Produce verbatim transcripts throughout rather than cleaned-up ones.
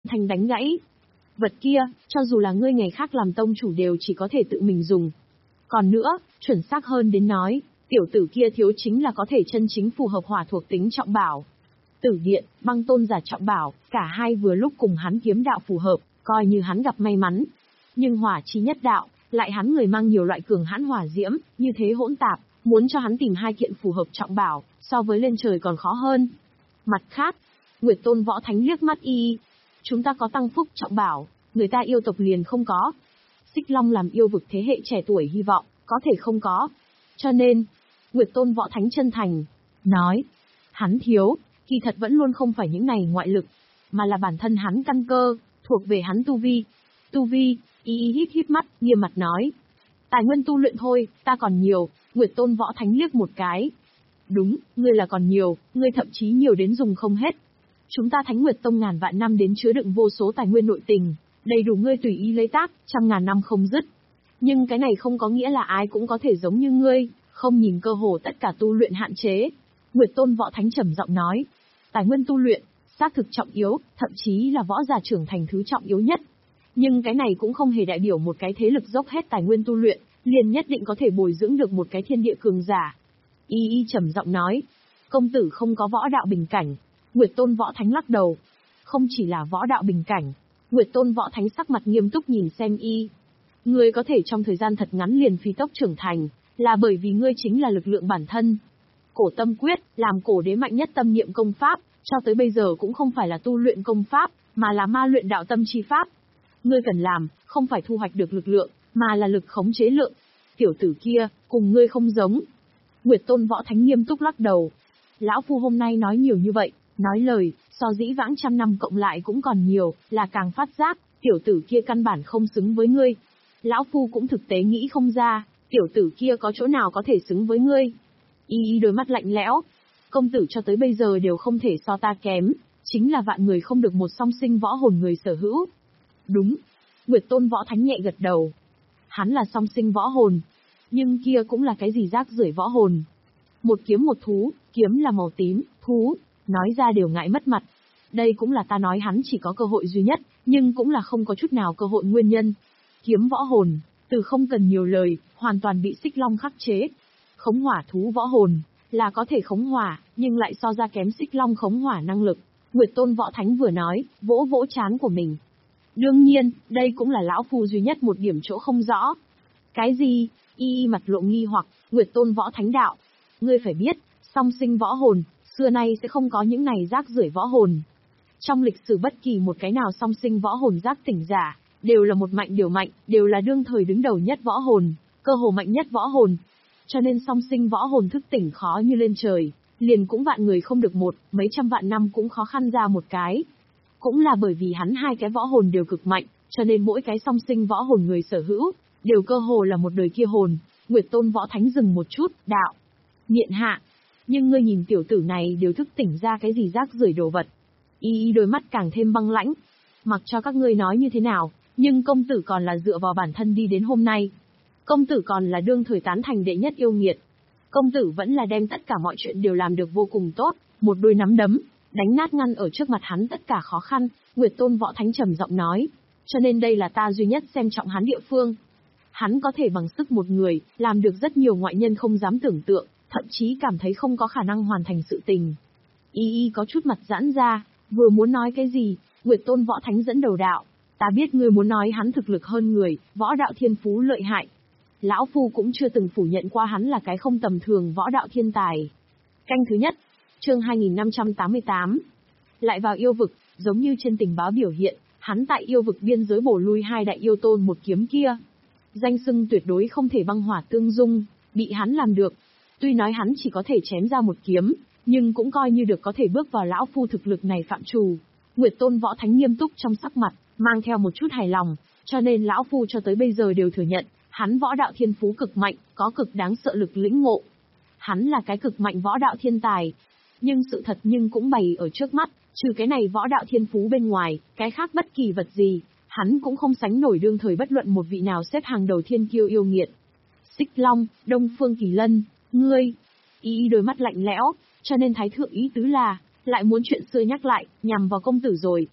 Thành đánh gãy. Vật kia, cho dù là ngươi ngày khác làm tông chủ đều chỉ có thể tự mình dùng. Còn nữa, chuẩn xác hơn đến nói, tiểu tử kia thiếu chính là có thể chân chính phù hợp hỏa thuộc tính trọng bảo. Tử điện, băng tôn giả trọng bảo, cả hai vừa lúc cùng hắn kiếm đạo phù hợp, coi như hắn gặp may mắn. Nhưng hỏa chi nhất đạo, lại hắn người mang nhiều loại cường hãn hỏa diễm, như thế hỗn tạp, muốn cho hắn tìm hai kiện phù hợp trọng bảo, so với lên trời còn khó hơn. Mặt khác, Nguyệt Tôn Võ Thánh liếc mắt y, chúng ta có tăng phúc trọng bảo, người ta yêu tộc liền không có. Xích Long làm yêu vực thế hệ trẻ tuổi hy vọng, có thể không có. Cho nên, Nguyệt Tôn Võ Thánh chân thành, nói, hắn thiếu, kỳ thật vẫn luôn không phải những này ngoại lực, mà là bản thân hắn căn cơ, thuộc về hắn tu vi. Tu vi, y y híp híp mắt, nghiêm mặt nói. Tài nguyên tu luyện thôi, ta còn nhiều. Nguyệt Tôn Võ Thánh liếc một cái. Đúng, ngươi là còn nhiều, ngươi thậm chí nhiều đến dùng không hết. Chúng ta Thánh Nguyệt Tông ngàn vạn năm đến chứa đựng vô số tài nguyên nội tình, đầy đủ ngươi tùy ý lấy tác, trăm ngàn năm không dứt. Nhưng cái này không có nghĩa là ai cũng có thể giống như ngươi, không nhìn cơ hồ tất cả tu luyện hạn chế. Nguyệt Tôn Võ Thánh trầm giọng nói. Tài nguyên tu luyện, xác thực trọng yếu, thậm chí là võ giả trưởng thành thứ trọng yếu nhất. Nhưng cái này cũng không hề đại biểu một cái thế lực dốc hết tài nguyên tu luyện, liền nhất định có thể bồi dưỡng được một cái thiên địa cường giả. Y y trầm giọng nói, công tử không có võ đạo bình cảnh. Nguyệt Tôn Võ Thánh lắc đầu. Không chỉ là võ đạo bình cảnh. Nguyệt Tôn Võ Thánh sắc mặt nghiêm túc nhìn xem y. Ngươi có thể trong thời gian thật ngắn liền phi tốc trưởng thành, là bởi vì ngươi chính là lực lượng bản thân. Cổ tâm quyết, làm cổ đế mạnh nhất tâm niệm công pháp, cho tới bây giờ cũng không phải là tu luyện công pháp, mà là ma luyện đạo tâm chi pháp. Ngươi cần làm, không phải thu hoạch được lực lượng, mà là lực khống chế lượng. Tiểu tử kia, cùng ngươi không giống. Nguyệt Tôn Võ Thánh nghiêm túc lắc đầu. Lão Phu hôm nay nói nhiều như vậy, nói lời, so dĩ vãng trăm năm cộng lại cũng còn nhiều, là càng phát giác, tiểu tử kia căn bản không xứng với ngươi. Lão Phu cũng thực tế nghĩ không ra, tiểu tử kia có chỗ nào có thể xứng với ngươi. Y y đôi mắt lạnh lẽo. Công tử cho tới bây giờ đều không thể so ta kém, chính là vạn người không được một song sinh võ hồn người sở hữu. Đúng. Nguyệt Tôn Võ Thánh nhẹ gật đầu. Hắn là song sinh võ hồn. Nhưng kia cũng là cái gì rác rưởi võ hồn. Một kiếm một thú, kiếm là màu tím, thú, nói ra đều ngại mất mặt. Đây cũng là ta nói hắn chỉ có cơ hội duy nhất, nhưng cũng là không có chút nào cơ hội nguyên nhân. Kiếm võ hồn, từ không cần nhiều lời, hoàn toàn bị Xích Long khắc chế. Khống hỏa thú võ hồn, là có thể khống hỏa, nhưng lại so ra kém Xích Long khống hỏa năng lực. Nguyệt Tôn Võ Thánh vừa nói, vỗ vỗ trán của mình. Đương nhiên, đây cũng là lão phu duy nhất một điểm chỗ không rõ. Cái gì? Y y mặt lộ nghi hoặc, Nguyệt Tôn Võ Thánh đạo. Ngươi phải biết, song sinh võ hồn, xưa nay sẽ không có những này rác rưởi võ hồn. Trong lịch sử bất kỳ một cái nào song sinh võ hồn giác tỉnh giả, đều là một mạnh điều mạnh, đều là đương thời đứng đầu nhất võ hồn, cơ hồ mạnh nhất võ hồn. Cho nên song sinh võ hồn thức tỉnh khó như lên trời, liền cũng vạn người không được một, mấy trăm vạn năm cũng khó khăn ra một cái. Cũng là bởi vì hắn hai cái võ hồn đều cực mạnh, cho nên mỗi cái song sinh võ hồn người sở hữu, đều cơ hồ là một đời kia hồn. Nguyệt Tôn Võ Thánh dừng một chút, đạo. Miện hạ. Nhưng ngươi nhìn tiểu tử này đều thức tỉnh ra cái gì rác rưởi đồ vật. Y y đôi mắt càng thêm băng lãnh. Mặc cho các ngươi nói như thế nào, nhưng công tử còn là dựa vào bản thân đi đến hôm nay. Công tử còn là đương thời tán thành đệ nhất yêu nghiệt. Công tử vẫn là đem tất cả mọi chuyện đều làm được vô cùng tốt, một đôi nắm đấm, đánh nát ngăn ở trước mặt hắn tất cả khó khăn. Nguyệt Tôn Võ Thánh trầm giọng nói. Cho nên đây là ta duy nhất xem trọng hắn địa phương. Hắn có thể bằng sức một người, làm được rất nhiều ngoại nhân không dám tưởng tượng, thậm chí cảm thấy không có khả năng hoàn thành sự tình. Y y có chút mặt giãn ra, vừa muốn nói cái gì, Nguyệt Tôn Võ Thánh dẫn đầu đạo. Ta biết ngươi muốn nói hắn thực lực hơn người, võ đạo thiên phú lợi hại. Lão Phu cũng chưa từng phủ nhận qua hắn là cái không tầm thường võ đạo thiên tài. Canh thứ nhất, chương hai nghìn năm trăm tám mươi tám. Lại vào yêu vực, giống như trên tình báo biểu hiện, hắn tại yêu vực biên giới bổ lui hai đại yêu tôn một kiếm kia. Danh xưng tuyệt đối không thể băng hỏa tương dung, bị hắn làm được. Tuy nói hắn chỉ có thể chém ra một kiếm, nhưng cũng coi như được có thể bước vào lão phu thực lực này phạm trù. Nguyệt Tôn Võ Thánh nghiêm túc trong sắc mặt, mang theo một chút hài lòng, cho nên lão phu cho tới bây giờ đều thừa nhận, hắn võ đạo thiên phú cực mạnh, có cực đáng sợ lực lĩnh ngộ. Hắn là cái cực mạnh võ đạo thiên tài, nhưng sự thật nhưng cũng bày ở trước mắt, trừ cái này võ đạo thiên phú bên ngoài, cái khác bất kỳ vật gì, hắn cũng không sánh nổi đương thời bất luận một vị nào xếp hàng đầu thiên kiêu yêu nghiệt. Xích Long, Đông Phương Kỳ Lân, ngươi, y đôi mắt lạnh lẽo, cho nên thái thượng ý tứ là, lại muốn chuyện xưa nhắc lại, nhằm vào công tử rồi.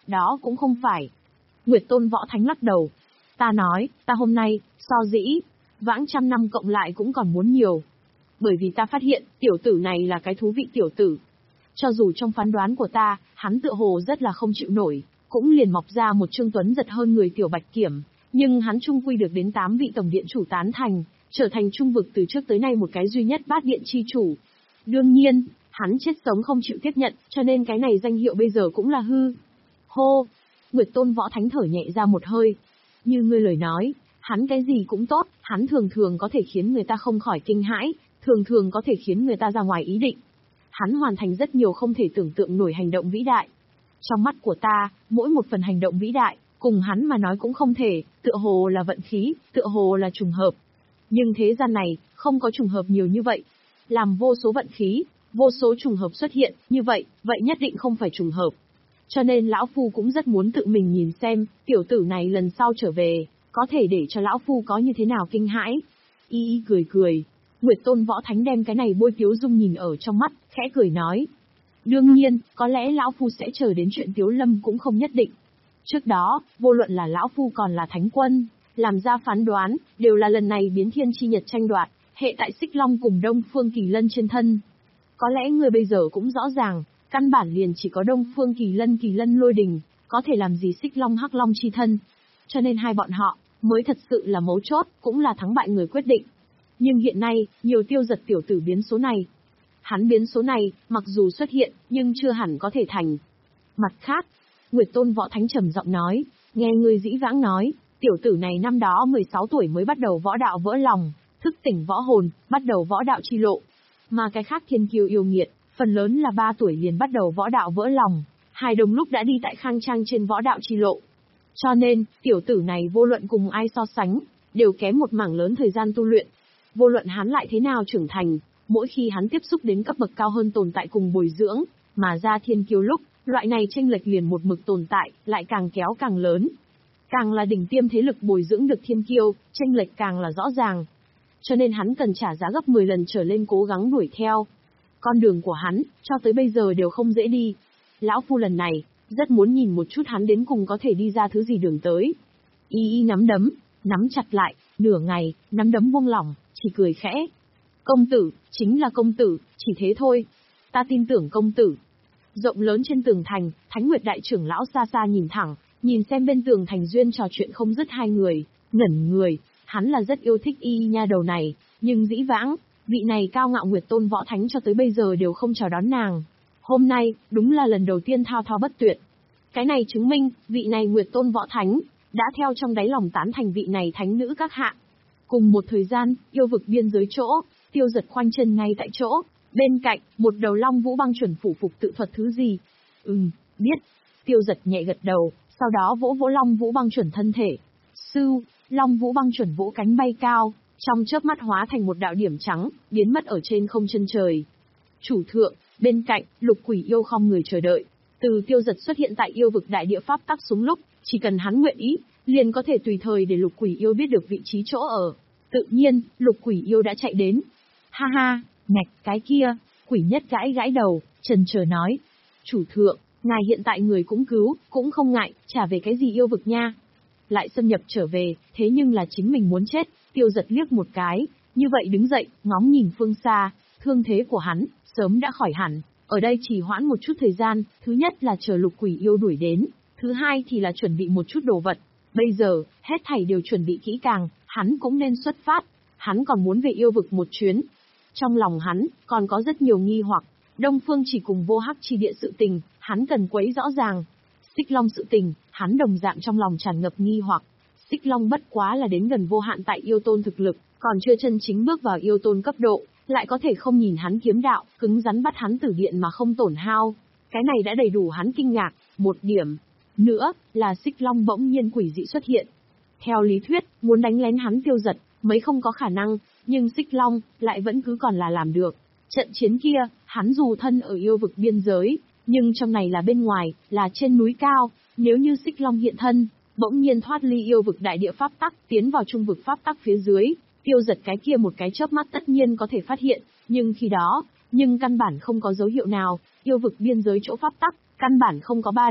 đó cũng không phải. Nguyệt Tôn Võ Thánh lắc đầu. Ta nói, ta hôm nay, so dĩ, vãng trăm năm cộng lại cũng còn muốn nhiều. Bởi vì ta phát hiện, tiểu tử này là cái thú vị tiểu tử. Cho dù trong phán đoán của ta, hắn tựa hồ rất là không chịu nổi, cũng liền mọc ra một Trương Tuấn giật hơn người tiểu Bạch Kiểm, nhưng hắn trung quy được đến tám vị tổng điện chủ tán thành, trở thành trung vực từ trước tới nay một cái duy nhất bát điện chi chủ. Đương nhiên, hắn chết sống không chịu tiếp nhận, cho nên cái này danh hiệu bây giờ cũng là hư. Hô! Nguyệt Tôn Võ Thánh thở nhẹ ra một hơi. Như ngươi lời nói, hắn cái gì cũng tốt, hắn thường thường có thể khiến người ta không khỏi kinh hãi, thường thường có thể khiến người ta ra ngoài ý định. Hắn hoàn thành rất nhiều không thể tưởng tượng nổi hành động vĩ đại. Trong mắt của ta, mỗi một phần hành động vĩ đại, cùng hắn mà nói cũng không thể, tựa hồ là vận khí, tựa hồ là trùng hợp. Nhưng thế gian này, không có trùng hợp nhiều như vậy. Làm vô số vận khí, vô số trùng hợp xuất hiện, như vậy, vậy nhất định không phải trùng hợp. Cho nên lão phu cũng rất muốn tự mình nhìn xem, tiểu tử này lần sau trở về, có thể để cho lão phu có như thế nào kinh hãi. Y y cười cười. Nguyệt Tôn Võ Thánh đem cái này bôi Tiếu Dung nhìn ở trong mắt, khẽ cười nói. Đương nhiên, có lẽ lão phu sẽ chờ đến chuyện Tiếu Lâm cũng không nhất định. Trước đó, vô luận là lão phu còn là Thánh Quân, làm ra phán đoán, đều là lần này biến thiên chi nhật tranh đoạt, hệ tại Xích Long cùng Đông Phương Kỳ Lân trên thân. Có lẽ người bây giờ cũng rõ ràng, căn bản liền chỉ có Đông Phương Kỳ Lân Kỳ Lân Lôi Đình, có thể làm gì Xích Long Hắc Long chi thân. Cho nên hai bọn họ, mới thật sự là mấu chốt, cũng là thắng bại người quyết định. Nhưng hiện nay, nhiều tiêu giật tiểu tử biến số này. Hắn biến số này, mặc dù xuất hiện, nhưng chưa hẳn có thể thành. Mặt khác, Nguyệt Tôn Võ Thánh trầm giọng nói, nghe người dĩ vãng nói, tiểu tử này năm đó mười sáu tuổi mới bắt đầu võ đạo vỡ lòng, thức tỉnh võ hồn, bắt đầu võ đạo chi lộ. Mà cái khác thiên kiêu yêu nghiệt, phần lớn là ba tuổi liền bắt đầu võ đạo vỡ lòng, hai đồng lúc đã đi tại khang trang trên võ đạo chi lộ. Cho nên, tiểu tử này vô luận cùng ai so sánh, đều kém một mảng lớn thời gian tu luyện. Vô luận hắn lại thế nào trưởng thành, mỗi khi hắn tiếp xúc đến cấp bậc cao hơn tồn tại cùng bồi dưỡng, mà ra thiên kiêu lúc, loại này chênh lệch liền một mực tồn tại, lại càng kéo càng lớn. Càng là đỉnh tiêm thế lực bồi dưỡng được thiên kiêu, chênh lệch càng là rõ ràng. Cho nên hắn cần trả giá gấp mười lần trở lên cố gắng đuổi theo. Con đường của hắn, cho tới bây giờ đều không dễ đi. Lão phu lần này, rất muốn nhìn một chút hắn đến cùng có thể đi ra thứ gì đường tới. Y y nắm đấm, nắm chặt lại, nửa ngày, nắm đấm buông lỏng, chỉ cười khẽ. Công tử, chính là công tử, chỉ thế thôi. Ta tin tưởng công tử. Rộng lớn trên tường thành, Thánh Nguyệt đại trưởng lão xa xa nhìn thẳng, nhìn xem bên tường thành duyên trò chuyện không dứt hai người, ngẩn người, hắn là rất yêu thích y nha đầu này, nhưng dĩ vãng, vị này cao ngạo Nguyệt Tôn Võ Thánh cho tới bây giờ đều không chào đón nàng. Hôm nay, đúng là lần đầu tiên thao thao bất tuyệt. Cái này chứng minh, vị này Nguyệt Tôn Võ Thánh, đã theo trong đáy lòng tán thành vị này thánh nữ các hạ. Cùng một thời gian, yêu vực biên giới chỗ, Tiêu Giật khoanh chân ngay tại chỗ, bên cạnh, một đầu Long Vũ Băng Chuẩn phủ phục tự thuật thứ gì. Ừm, biết. Tiêu Giật nhẹ gật đầu, sau đó vỗ vỗ Long Vũ Băng Chuẩn thân thể. Sưu, Long Vũ Băng Chuẩn vỗ cánh bay cao, trong chớp mắt hóa thành một đạo điểm trắng, biến mất ở trên không chân trời. Chủ thượng, bên cạnh, Lục Quỷ Yêu không người chờ đợi. Từ Tiêu Giật xuất hiện tại yêu vực đại địa pháp tắc xuống lúc, chỉ cần hắn nguyện ý, liền có thể tùy thời để Lục Quỷ Yêu biết được vị trí chỗ ở. Tự nhiên, Lục Quỷ Yêu đã chạy đến. Ha ha, ngạch, cái kia, quỷ nhất gãi gãi đầu, trần chờ nói. Chủ thượng, ngài hiện tại người cũng cứu, cũng không ngại, trả về cái gì yêu vực nha. Lại xâm nhập trở về, thế nhưng là chính mình muốn chết. Tiêu Giật liếc một cái, như vậy đứng dậy, ngóng nhìn phương xa, thương thế của hắn, sớm đã khỏi hẳn. Ở đây chỉ hoãn một chút thời gian, thứ nhất là chờ Lục Quỷ Yêu đuổi đến, thứ hai thì là chuẩn bị một chút đồ vật. Bây giờ, hết thảy đều chuẩn bị kỹ càng, hắn cũng nên xuất phát, hắn còn muốn về yêu vực một chuyến. Trong lòng hắn, còn có rất nhiều nghi hoặc, Đông Phương chỉ cùng vô hắc chi địa sự tình, hắn cần quấy rõ ràng. Xích Long sự tình, hắn đồng dạng trong lòng tràn ngập nghi hoặc. Xích Long bất quá là đến gần vô hạn tại yêu tôn thực lực, còn chưa chân chính bước vào yêu tôn cấp độ, lại có thể không nhìn hắn kiếm đạo, cứng rắn bắt hắn tử điện mà không tổn hao. Cái này đã đầy đủ hắn kinh ngạc. Một điểm nữa, là Xích Long bỗng nhiên quỷ dị xuất hiện. Theo lý thuyết, muốn đánh lén hắn Tiêu Giật, mấy không có khả năng, nhưng Xích Long, lại vẫn cứ còn là làm được. Trận chiến kia, hắn dù thân ở yêu vực biên giới, nhưng trong này là bên ngoài, là trên núi cao, nếu như Xích Long hiện thân, bỗng nhiên thoát ly yêu vực đại địa pháp tắc, tiến vào trung vực pháp tắc phía dưới, Tiêu Giật cái kia một cái chớp mắt tất nhiên có thể phát hiện, nhưng khi đó, nhưng căn bản không có dấu hiệu nào, yêu vực biên giới chỗ pháp tắc, căn bản không có ba động,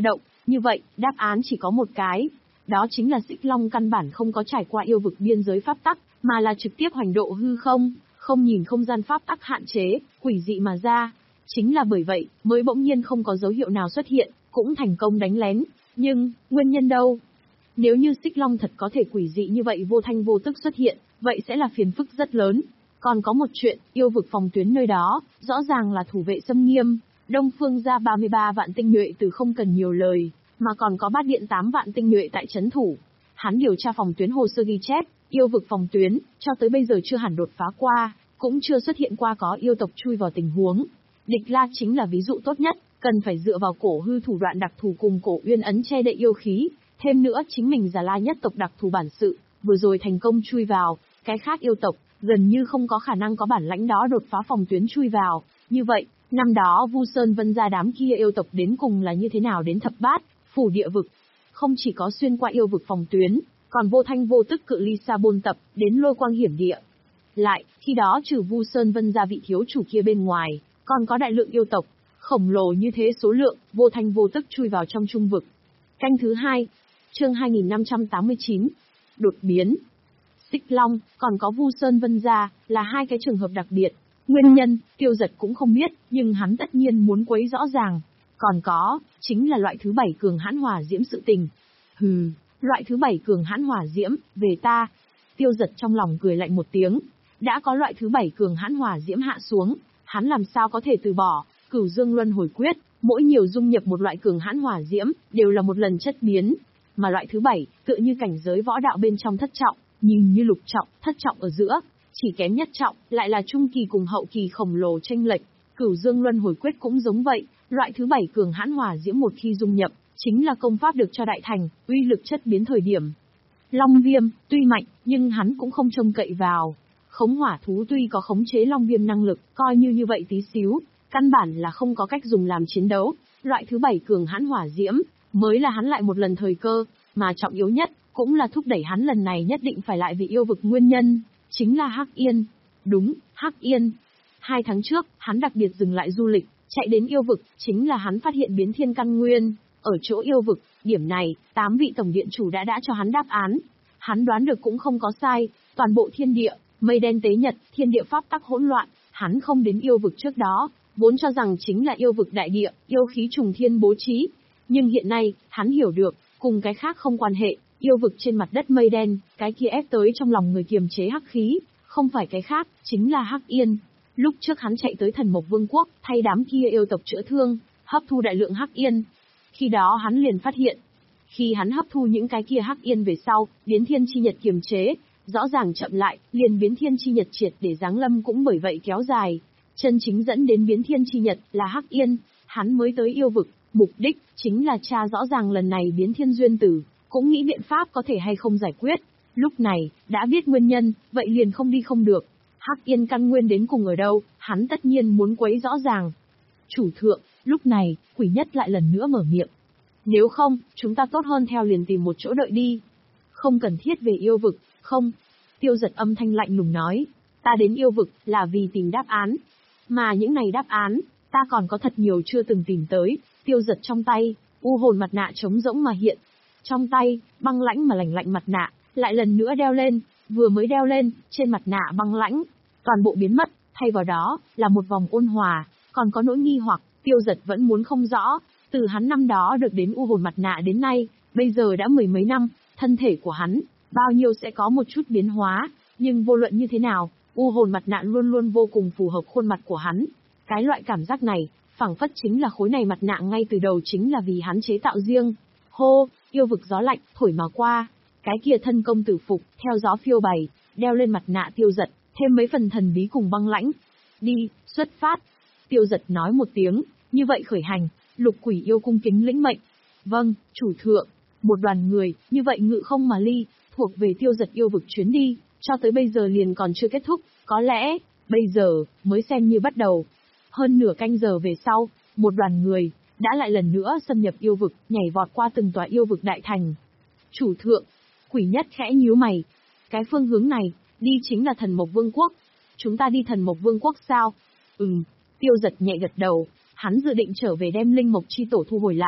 Như vậy, đáp án chỉ có một cái. Đó chính là Xích Long căn bản không có trải qua yêu vực biên giới pháp tắc, mà là trực tiếp hoành độ hư không, không nhìn không gian pháp tắc hạn chế, quỷ dị mà ra. Chính là bởi vậy, mới bỗng nhiên không có dấu hiệu nào xuất hiện, cũng thành công đánh lén. Nhưng, nguyên nhân đâu? Nếu như Xích Long thật có thể quỷ dị như vậy vô thanh vô tức xuất hiện, vậy sẽ là phiền phức rất lớn. Còn có một chuyện, yêu vực phòng tuyến nơi đó, rõ ràng là thủ vệ xâm nghiêm. Đông Phương ra ba mươi ba vạn tinh nhuệ từ không cần nhiều lời, mà còn có bát điện tám vạn tinh nhuệ tại trấn thủ. Hắn điều tra phòng tuyến hồ sơ ghi chép, yêu vực phòng tuyến, cho tới bây giờ chưa hẳn đột phá qua, cũng chưa xuất hiện qua có yêu tộc chui vào tình huống. Địch La chính là ví dụ tốt nhất, cần phải dựa vào cổ hư thủ đoạn đặc thù cùng cổ uyên ấn che đậy yêu khí, thêm nữa chính mình Già La nhất tộc đặc thù bản sự, vừa rồi thành công chui vào, cái khác yêu tộc gần như không có khả năng có bản lãnh đó đột phá phòng tuyến chui vào. Như vậy, năm đó Vu Sơn Vân gia đám kia yêu tộc đến cùng là như thế nào đến thập bát, phủ địa vực, không chỉ có xuyên qua yêu vực phòng tuyến, còn vô thanh vô tức cự ly xa bôn tập đến lôi quang hiểm địa. Lại, khi đó trừ Vu Sơn Vân gia vị thiếu chủ kia bên ngoài, còn có đại lượng yêu tộc, khổng lồ như thế số lượng, vô thanh vô tức chui vào trong trung vực. Canh thứ hai, chương hai nghìn năm trăm tám mươi chín, đột biến. Xích Long, còn có Vu Sơn Vân gia, là hai cái trường hợp đặc biệt. Nguyên nhân, Tiêu Giật cũng không biết, nhưng hắn tất nhiên muốn quấy rõ ràng. Còn có, chính là loại thứ bảy cường hãn hỏa diễm sự tình. Hừ, loại thứ bảy cường hãn hỏa diễm, về ta. Tiêu Giật trong lòng cười lạnh một tiếng. Đã có loại thứ bảy cường hãn hỏa diễm hạ xuống, hắn làm sao có thể từ bỏ. Cửu Dương Luân Hồi Quyết, mỗi nhiều dung nhập một loại cường hãn hỏa diễm, đều là một lần chất biến. Mà loại thứ bảy, tựa như cảnh giới võ đạo bên trong thất trọng, nhìn như lục trọng, thất trọng ở giữa, chỉ kém nhất trọng, lại là trung kỳ cùng hậu kỳ khổng lồ chênh lệch. Cửu Dương Luân Hồi Quyết cũng giống vậy, loại thứ bảy cường hãn hỏa diễm một khi dung nhập, chính là công pháp được cho đại thành, uy lực chất biến thời điểm. Long Viêm, tuy mạnh, nhưng hắn cũng không trông cậy vào. Khống hỏa thú tuy có khống chế Long Viêm năng lực, coi như như vậy tí xíu, căn bản là không có cách dùng làm chiến đấu. Loại thứ bảy cường hãn hỏa diễm, mới là hắn lại một lần thời cơ, mà trọng yếu nhất, cũng là thúc đẩy hắn lần này nhất định phải lại vì yêu vực nguyên nhân, chính là Hắc Yên. Đúng, Hắc Yên. Hai tháng trước, hắn đặc biệt dừng lại du lịch, chạy đến yêu vực, chính là hắn phát hiện biến thiên căn nguyên. Ở chỗ yêu vực, điểm này, tám vị tổng điện chủ đã đã cho hắn đáp án. Hắn đoán được cũng không có sai, toàn bộ thiên địa, mây đen tế nhật, thiên địa pháp tắc hỗn loạn, hắn không đến yêu vực trước đó, vốn cho rằng chính là yêu vực đại địa, yêu khí trùng thiên bố trí. Nhưng hiện nay, hắn hiểu được, cùng cái khác không quan hệ, yêu vực trên mặt đất mây đen, cái kia ép tới trong lòng người kiềm chế hắc khí, không phải cái khác, chính là Hắc Yên. Lúc trước hắn chạy tới Thần Mộc Vương quốc, thay đám kia yêu tộc chữa thương, hấp thu đại lượng Hắc Yên. Khi đó hắn liền phát hiện, khi hắn hấp thu những cái kia Hắc Yên về sau, biến thiên chi nhật kiềm chế, rõ ràng chậm lại, liền biến thiên chi nhật triệt để giáng lâm cũng bởi vậy kéo dài. Chân chính dẫn đến biến thiên chi nhật là Hắc Yên, hắn mới tới yêu vực, mục đích chính là tra rõ ràng lần này biến thiên duyên tử, cũng nghĩ biện pháp có thể hay không giải quyết. Lúc này, đã biết nguyên nhân, vậy liền không đi không được. Hắc Yên căn nguyên đến cùng ở đâu, hắn tất nhiên muốn quấy rõ ràng. Chủ thượng, lúc này, Quỷ Nhất lại lần nữa mở miệng. Nếu không, chúng ta tốt hơn theo liền tìm một chỗ đợi đi. Không cần thiết về yêu vực, không. Tiêu Giật âm thanh lạnh lùng nói. Ta đến yêu vực, là vì tìm đáp án. Mà những này đáp án, ta còn có thật nhiều chưa từng tìm tới. Tiêu Giật trong tay, u hồn mặt nạ trống rỗng mà hiện. Trong tay, băng lãnh mà lạnh lạnh mặt nạ, lại lần nữa đeo lên, vừa mới đeo lên, trên mặt nạ băng lãnh, toàn bộ biến mất, thay vào đó, là một vòng ôn hòa, còn có nỗi nghi hoặc, Tiêu Giật vẫn muốn không rõ, từ hắn năm đó được đến u hồn mặt nạ đến nay, bây giờ đã mười mấy năm, thân thể của hắn, bao nhiêu sẽ có một chút biến hóa, nhưng vô luận như thế nào, u hồn mặt nạ luôn luôn vô cùng phù hợp khuôn mặt của hắn. Cái loại cảm giác này, phảng phất chính là khối này mặt nạ ngay từ đầu chính là vì hắn chế tạo riêng. Hô, yêu vực gió lạnh, thổi mà qua. Cái kia thân công tử phục, theo gió phiêu bày, đeo lên mặt nạ Tiêu Giật, thêm mấy phần thần bí cùng băng lãnh. Đi, xuất phát. Tiêu Giật nói một tiếng, như vậy khởi hành, Lục Quỷ yêu cung kính lĩnh mệnh. Vâng, chủ thượng. Một đoàn người, như vậy ngự không mà ly, thuộc về Tiêu Giật yêu vực chuyến đi, cho tới bây giờ liền còn chưa kết thúc, có lẽ, bây giờ, mới xem như bắt đầu. Hơn nửa canh giờ về sau, một đoàn người, đã lại lần nữa xâm nhập yêu vực, nhảy vọt qua từng tòa yêu vực đại thành. Chủ thượng, Quỷ Nhất khẽ nhíu mày. Cái phương hướng này, đi chính là Thần Mộc Vương quốc. Chúng ta đi Thần Mộc Vương quốc sao? Ừm, Tiêu Giật nhẹ gật đầu, hắn dự định trở về đem Linh Mộc chi tổ thu hồi lại.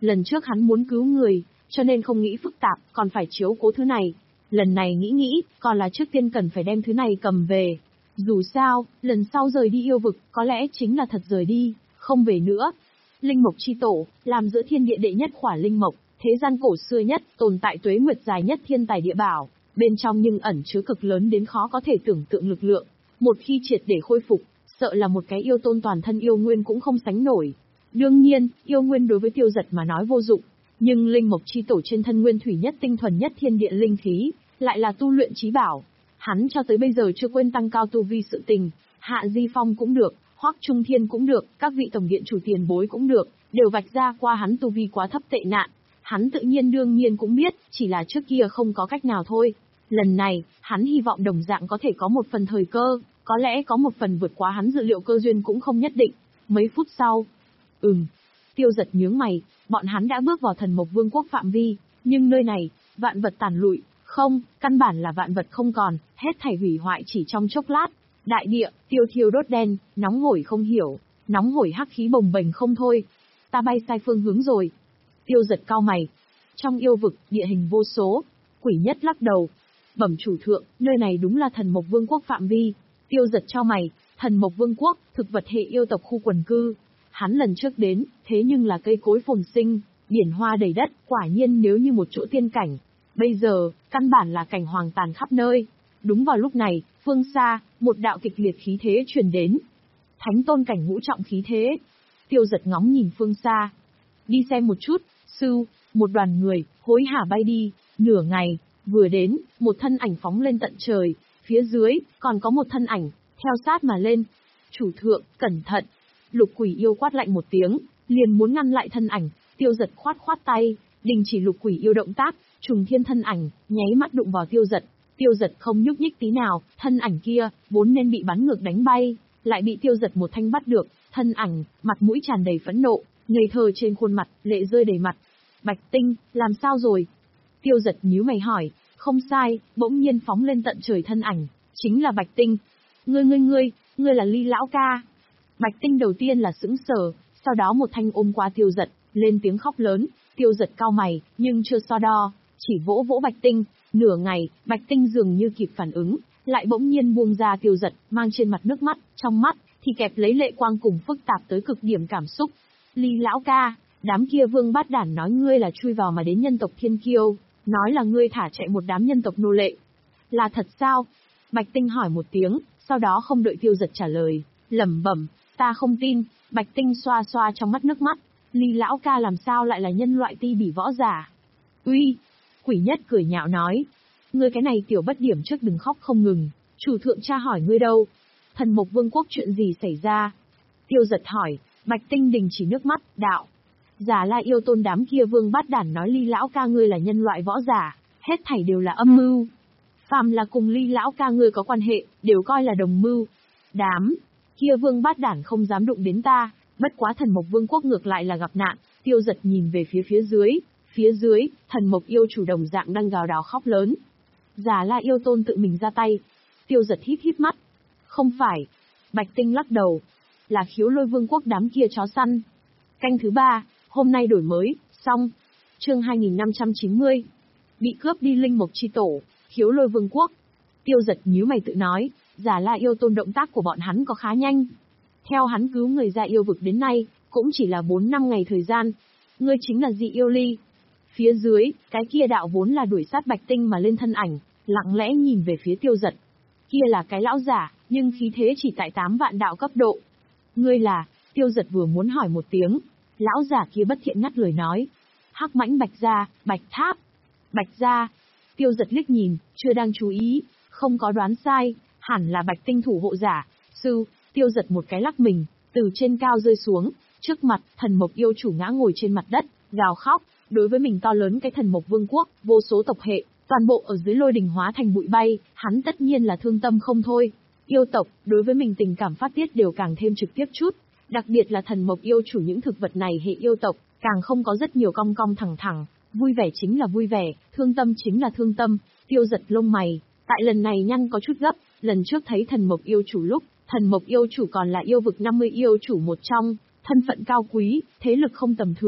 Lần trước hắn muốn cứu người, cho nên không nghĩ phức tạp, còn phải chiếu cố thứ này. Lần này nghĩ nghĩ, còn là trước tiên cần phải đem thứ này cầm về. Dù sao, lần sau rời đi yêu vực, có lẽ chính là thật rời đi, không về nữa. Linh mộc chi tổ, làm giữa thiên địa đệ nhất khỏa linh mộc, thế gian cổ xưa nhất, tồn tại tuế nguyệt dài nhất thiên tài địa bảo, bên trong nhưng ẩn chứa cực lớn đến khó có thể tưởng tượng lực lượng. Một khi triệt để khôi phục, sợ là một cái yêu tôn toàn thân yêu nguyên cũng không sánh nổi. Đương nhiên, yêu nguyên đối với Tiêu Giật mà nói vô dụng, nhưng linh mộc chi tổ trên thân nguyên thủy nhất tinh thuần nhất thiên địa linh khí, lại là tu luyện chí bảo. Hắn cho tới bây giờ chưa quên tăng cao tu vi sự tình, Hạ Di Phong cũng được, Hoắc Trung Thiên cũng được, các vị tổng điện chủ tiền bối cũng được, đều vạch ra qua hắn tu vi quá thấp tệ nạn. Hắn tự nhiên đương nhiên cũng biết, chỉ là trước kia không có cách nào thôi. Lần này, hắn hy vọng đồng dạng có thể có một phần thời cơ, có lẽ có một phần vượt quá hắn dự liệu cơ duyên cũng không nhất định. Mấy phút sau, ừm, Tiêu Giật nhướng mày, bọn hắn đã bước vào Thần Mộc Vương quốc phạm vi, nhưng nơi này, vạn vật tàn lụi, không, căn bản là vạn vật không còn, hết thảy hủy hoại chỉ trong chốc lát. Đại địa, tiêu thiêu đốt đen, nóng hổi không hiểu, nóng hổi hắc khí bồng bềnh không thôi. Ta bay sai phương hướng rồi. Tiêu Giật cau mày. Trong yêu vực, địa hình vô số. Quỷ Nhất lắc đầu. Bẩm chủ thượng, nơi này đúng là Thần Mộc Vương quốc phạm vi. Tiêu Giật cho mày, Thần Mộc Vương quốc, thực vật hệ yêu tộc khu quần cư. Hắn lần trước đến, thế nhưng là cây cối phồn sinh, biển hoa đầy đất, quả nhiên nếu như một chỗ tiên cảnh. Bây giờ, căn bản là cảnh hoàng tàn khắp nơi. Đúng vào lúc này, phương xa, một đạo kịch liệt khí thế truyền đến. Thánh tôn cảnh ngũ trọng khí thế. Tiêu Giật ngóng nhìn phương xa. Đi xem một chút, sư, một đoàn người, hối hả bay đi, nửa ngày, vừa đến, một thân ảnh phóng lên tận trời, phía dưới, còn có một thân ảnh, theo sát mà lên. Chủ thượng, cẩn thận. Lục quỷ yêu quát lạnh một tiếng, liền muốn ngăn lại thân ảnh, Tiêu Giật khoát khoát tay, đình chỉ lục quỷ yêu động tác, trùng thiên thân ảnh, nháy mắt đụng vào Tiêu Giật. Tiêu Giật không nhúc nhích tí nào, thân ảnh kia, vốn nên bị bắn ngược đánh bay, lại bị Tiêu Giật một thanh bắt được, thân ảnh, mặt mũi tràn đầy phẫn nộ, ngây thơ trên khuôn mặt, lệ rơi đầy mặt. Bạch Tinh, làm sao rồi? Tiêu Giật nhíu mày hỏi, không sai, bỗng nhiên phóng lên tận trời thân ảnh, chính là Bạch Tinh. Ngươi ngươi ngươi, ngươi là Ly lão ca. Bạch Tinh đầu tiên là sững sờ, sau đó một thanh ôm qua Tiêu Giật, lên tiếng khóc lớn. Tiêu Giật cau mày, nhưng chưa so đo, chỉ vỗ vỗ Bạch Tinh. Nửa ngày, Bạch Tinh dường như kịp phản ứng, lại bỗng nhiên buông ra Tiêu Giật, mang trên mặt nước mắt, trong mắt thì kẹp lấy lệ quang cùng phức tạp tới cực điểm cảm xúc. Ly lão ca, đám kia vương bát đản nói ngươi là chui vào mà đến nhân tộc Thiên Kiêu, nói là ngươi thả chạy một đám nhân tộc nô lệ. Là thật sao? Bạch Tinh hỏi một tiếng, sau đó không đợi Tiêu Giật trả lời, lẩm bẩm, ta không tin. Bạch Tinh xoa xoa trong mắt nước mắt, Ly lão ca làm sao lại là nhân loại ti bỉ võ giả? Uy, Quỷ Nhất cười nhạo nói, ngươi cái này tiểu bất điểm trước đừng khóc không ngừng, chủ thượng tra hỏi ngươi đâu? Thần Mộc Vương quốc chuyện gì xảy ra? Tiêu Giật hỏi. Bạch Tinh đình chỉ nước mắt, đạo, giả là yêu tôn đám kia vương bát đản nói Ly lão ca ngươi là nhân loại võ giả, hết thảy đều là âm mưu. Phàm là cùng Ly lão ca ngươi có quan hệ, đều coi là đồng mưu. Đám kia vương bát đản không dám đụng đến ta, bất quá Thần Mộc Vương quốc ngược lại là gặp nạn. Tiêu Giật nhìn về phía phía dưới, phía dưới, Thần Mộc yêu chủ đồng dạng đang gào đào khóc lớn. Giả là yêu tôn tự mình ra tay. Tiêu Giật híp híp mắt. Không phải. Bạch Tinh lắc đầu. Là Khiếu Lôi Vương quốc đám kia chó săn. Canh thứ ba, hôm nay đổi mới, xong. Chương hai nghìn năm trăm chín mươi. Bị cướp đi linh mộc chi tổ, Khiếu Lôi Vương quốc. Tiêu Giật nhíu mày tự nói, giả là yêu tôn động tác của bọn hắn có khá nhanh. Theo hắn cứu người ra yêu vực đến nay, cũng chỉ là bốn năm ngày thời gian. Ngươi chính là Dị Yêu Ly. Phía dưới, cái kia đạo vốn là đuổi sát Bạch Tinh mà lên thân ảnh, lặng lẽ nhìn về phía Tiêu Giật. Kia là cái lão giả, nhưng khí thế chỉ tại tám vạn đạo cấp độ. Ngươi là, Tiêu Giật vừa muốn hỏi một tiếng, lão giả kia bất thiện ngắt lời nói. Hắc mãnh Bạch Gia, Bạch Tháp. Bạch Gia. Tiêu Giật liếc nhìn, chưa đang chú ý, không có đoán sai, hẳn là Bạch Tinh thủ hộ giả. Sư, Tiêu Giật một cái lắc mình, từ trên cao rơi xuống, trước mặt, Thần Mộc yêu chủ ngã ngồi trên mặt đất, gào khóc. Đối với mình to lớn cái Thần Mộc Vương quốc, vô số tộc hệ, toàn bộ ở dưới lôi đình hóa thành bụi bay, hắn tất nhiên là thương tâm không thôi. Yêu tộc, đối với mình tình cảm phát tiết đều càng thêm trực tiếp chút, đặc biệt là Thần Mộc yêu chủ những thực vật này hệ yêu tộc, càng không có rất nhiều cong cong thẳng thẳng, vui vẻ chính là vui vẻ, thương tâm chính là thương tâm. Tiêu Giật lông mày, tại lần này nhăn có chút gấp, lần trước thấy Thần Mộc yêu chủ lúc, Thần Mộc yêu chủ còn là yêu vực năm mươi yêu chủ một trong, thân phận cao quý, thế lực không tầm thường,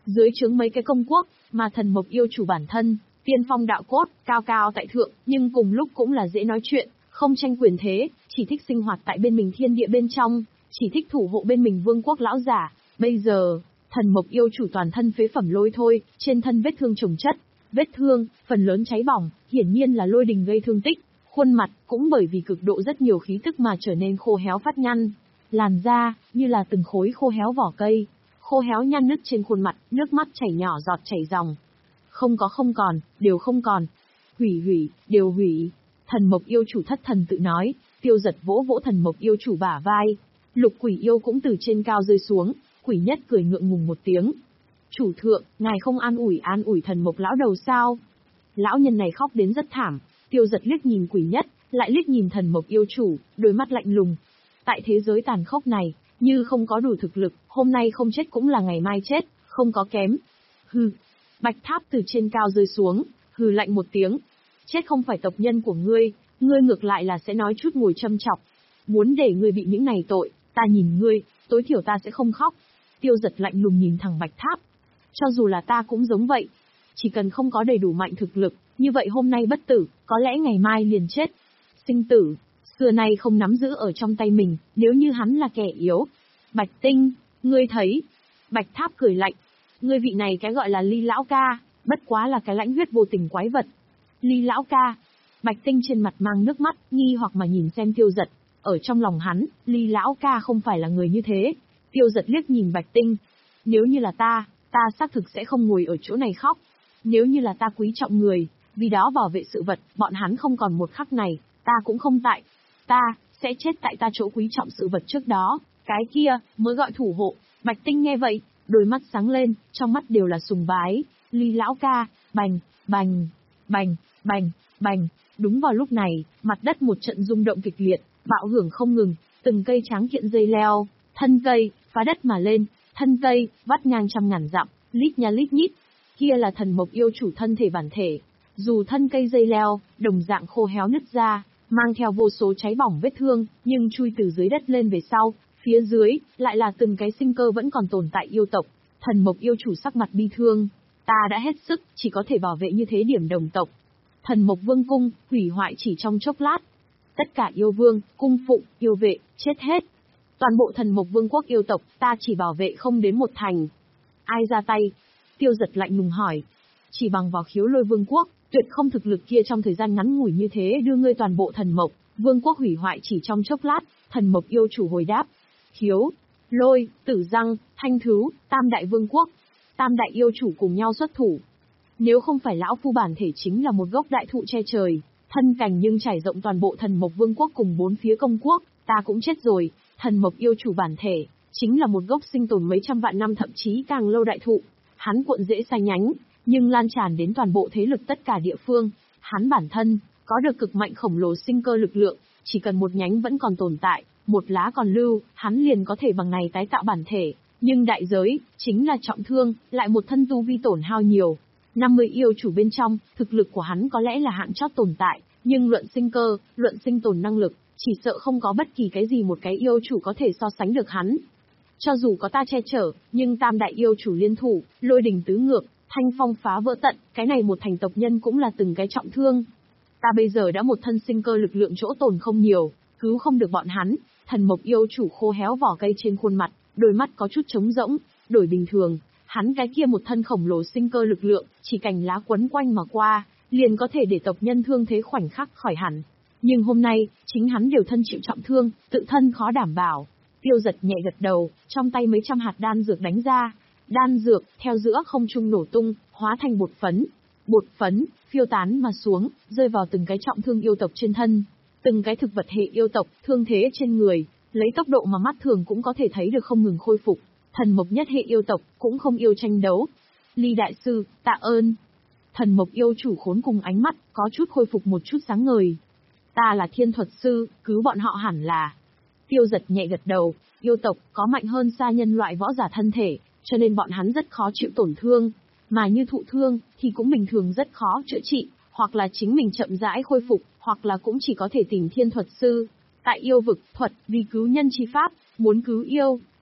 dưới trướng mấy cái công quốc, mà thần mộc yêu chủ bản thân, tiên phong đạo cốt, cao cao tại thượng, nhưng cùng lúc cũng là dễ nói chuyện, không tranh quyền thế, chỉ thích sinh hoạt tại bên mình thiên địa bên trong, chỉ thích thủ hộ bên mình vương quốc lão giả. Bây giờ, thần mộc yêu chủ toàn thân phế phẩm lôi thôi, trên thân vết thương chồng chất, vết thương, phần lớn cháy bỏng, hiển nhiên là lôi đình gây thương tích, khuôn mặt cũng bởi vì cực độ rất nhiều khí tức mà trở nên khô héo phát nhăn, làn da như là từng khối khô héo vỏ cây, khô héo nhăn nứt trên khuôn mặt, nước mắt chảy nhỏ giọt chảy ròng. Không có không còn, đều không còn. Hủy hủy, đều hủy. Thần mộc yêu chủ thất thần tự nói, Tiêu Giật vỗ vỗ thần mộc yêu chủ bả vai. Lục quỷ yêu cũng từ trên cao rơi xuống, quỷ nhất cười ngượng ngùng một tiếng. Chủ thượng, ngài không an ủi an ủi thần mộc lão đầu sao? Lão nhân này khóc đến rất thảm. Tiêu Giật liếc nhìn quỷ nhất, lại liếc nhìn thần mộc yêu chủ, đôi mắt lạnh lùng. Tại thế giới tàn khốc này, như không có đủ thực lực, hôm nay không chết cũng là ngày mai chết, không có kém. Hừ. Bạch Tháp từ trên cao rơi xuống, hừ lạnh một tiếng. Chết không phải tộc nhân của ngươi, ngươi ngược lại là sẽ nói chút ngồi châm chọc. Muốn để ngươi bị những này tội, ta nhìn ngươi, tối thiểu ta sẽ không khóc. Tiêu Giật lạnh lùng nhìn thẳng Bạch Tháp. Cho dù là ta cũng giống vậy. Chỉ cần không có đầy đủ mạnh thực lực, như vậy hôm nay bất tử, có lẽ ngày mai liền chết. Sinh tử, xưa nay không nắm giữ ở trong tay mình, nếu như hắn là kẻ yếu. Bạch Tinh, ngươi thấy. Bạch Tháp cười lạnh. Ngươi vị này cái gọi là Ly lão ca, bất quá là cái lãnh huyết vô tình quái vật. Ly lão ca. Bạch Tinh trên mặt mang nước mắt, nghi hoặc mà nhìn xem Tiêu Giật. Ở trong lòng hắn, Ly lão ca không phải là người như thế. Tiêu Giật liếc nhìn Bạch Tinh. Nếu như là ta, ta xác thực sẽ không ngồi ở chỗ này khóc. Nếu như là ta quý trọng người, vì đó bảo vệ sự vật, bọn hắn không còn một khắc này, ta cũng không tại. Ta, sẽ chết tại ta chỗ quý trọng sự vật trước đó, cái kia, mới gọi thủ hộ. Bạch Tinh nghe vậy, đôi mắt sáng lên, trong mắt đều là sùng bái. Ly lão ca, bành, bành, bành, bành, bành. Đúng vào lúc này, mặt đất một trận rung động kịch liệt, bạo hưởng không ngừng, từng cây tráng kiện dây leo, thân cây, phá đất mà lên, thân cây, vắt ngang trăm ngàn dặm, lít nha lít nhít. Kia là thần mộc yêu chủ thân thể bản thể. Dù thân cây dây leo, đồng dạng khô héo nứt ra, mang theo vô số cháy bỏng vết thương, nhưng chui từ dưới đất lên về sau, phía dưới, lại là từng cái sinh cơ vẫn còn tồn tại yêu tộc. Thần mộc yêu chủ sắc mặt bi thương. Ta đã hết sức, chỉ có thể bảo vệ như thế điểm đồng tộc. Thần mộc vương cung, hủy hoại chỉ trong chốc lát. Tất cả yêu vương, cung phụng, yêu vệ, chết hết. Toàn bộ thần mộc vương quốc yêu tộc, ta chỉ bảo vệ không đến một thành. Ai ra tay? Tiêu Giật lạnh lùng hỏi. Chỉ bằng vào khiếu lôi vương quốc, tuyệt không thực lực kia trong thời gian ngắn ngủi như thế đưa ngươi toàn bộ thần mộc, vương quốc hủy hoại chỉ trong chốc lát. Thần mộc yêu chủ hồi đáp. Khiếu, lôi, tử răng, thanh thứ, tam đại vương quốc, tam đại yêu chủ cùng nhau xuất thủ. Nếu không phải lão phu bản thể chính là một gốc đại thụ che trời, thân cành nhưng trải rộng toàn bộ thần mộc vương quốc cùng bốn phía công quốc, ta cũng chết rồi. Thần mộc yêu chủ bản thể, chính là một gốc sinh tồn mấy trăm vạn năm thậm chí càng lâu đại thụ. Hắn cuộn rễ sai nhánh, nhưng lan tràn đến toàn bộ thế lực tất cả địa phương. Hắn bản thân, có được cực mạnh khổng lồ sinh cơ lực lượng, chỉ cần một nhánh vẫn còn tồn tại, một lá còn lưu, hắn liền có thể bằng này tái tạo bản thể. Nhưng đại giới, chính là trọng thương, lại một thân tu vi tổn hao nhiều. năm mươi yêu chủ bên trong, thực lực của hắn có lẽ là hạng chót tồn tại, nhưng luận sinh cơ, luận sinh tồn năng lực, chỉ sợ không có bất kỳ cái gì một cái yêu chủ có thể so sánh được hắn. Cho dù có ta che chở, nhưng tam đại yêu chủ liên thủ, lôi đình tứ ngược, thanh phong phá vỡ tận, cái này một thành tộc nhân cũng là từng cái trọng thương. Ta bây giờ đã một thân sinh cơ lực lượng chỗ tồn không nhiều, cứu không được bọn hắn. Thần mộc yêu chủ khô héo vỏ cây trên khuôn mặt, đôi mắt có chút trống rỗng, đổi bình thường, hắn cái kia một thân khổng lồ sinh cơ lực lượng, chỉ cành lá quấn quanh mà qua, liền có thể để tộc nhân thương thế khoảnh khắc khỏi hẳn. Nhưng hôm nay, chính hắn đều thân chịu trọng thương, tự thân khó đảm bảo. Tiêu Giật nhẹ gật đầu, trong tay mấy trăm hạt đan dược đánh ra. Đan dược, theo giữa không trung nổ tung, hóa thành bột phấn. Bột phấn, phiêu tán mà xuống, rơi vào từng cái trọng thương yêu tộc trên thân. Từng cái thực vật hệ yêu tộc, thương thế trên người, lấy tốc độ mà mắt thường cũng có thể thấy được không ngừng khôi phục. Thần mộc nhất hệ yêu tộc, cũng không yêu tranh đấu. Ly đại sư, tạ ơn. Thần mộc yêu chủ khốn cùng ánh mắt, có chút khôi phục một chút sáng ngời. Ta là thiên thuật sư, cứu bọn họ hẳn là. Tiêu Giật nhẹ gật đầu, yêu tộc có mạnh hơn xa nhân loại võ giả thân thể, cho nên bọn hắn rất khó chịu tổn thương. Mà như thụ thương, thì cũng bình thường rất khó chữa trị, hoặc là chính mình chậm rãi khôi phục, hoặc là cũng chỉ có thể tìm thiên thuật sư. Tại yêu vực, thuật, vì cứu nhân chi pháp, muốn cứu yêu,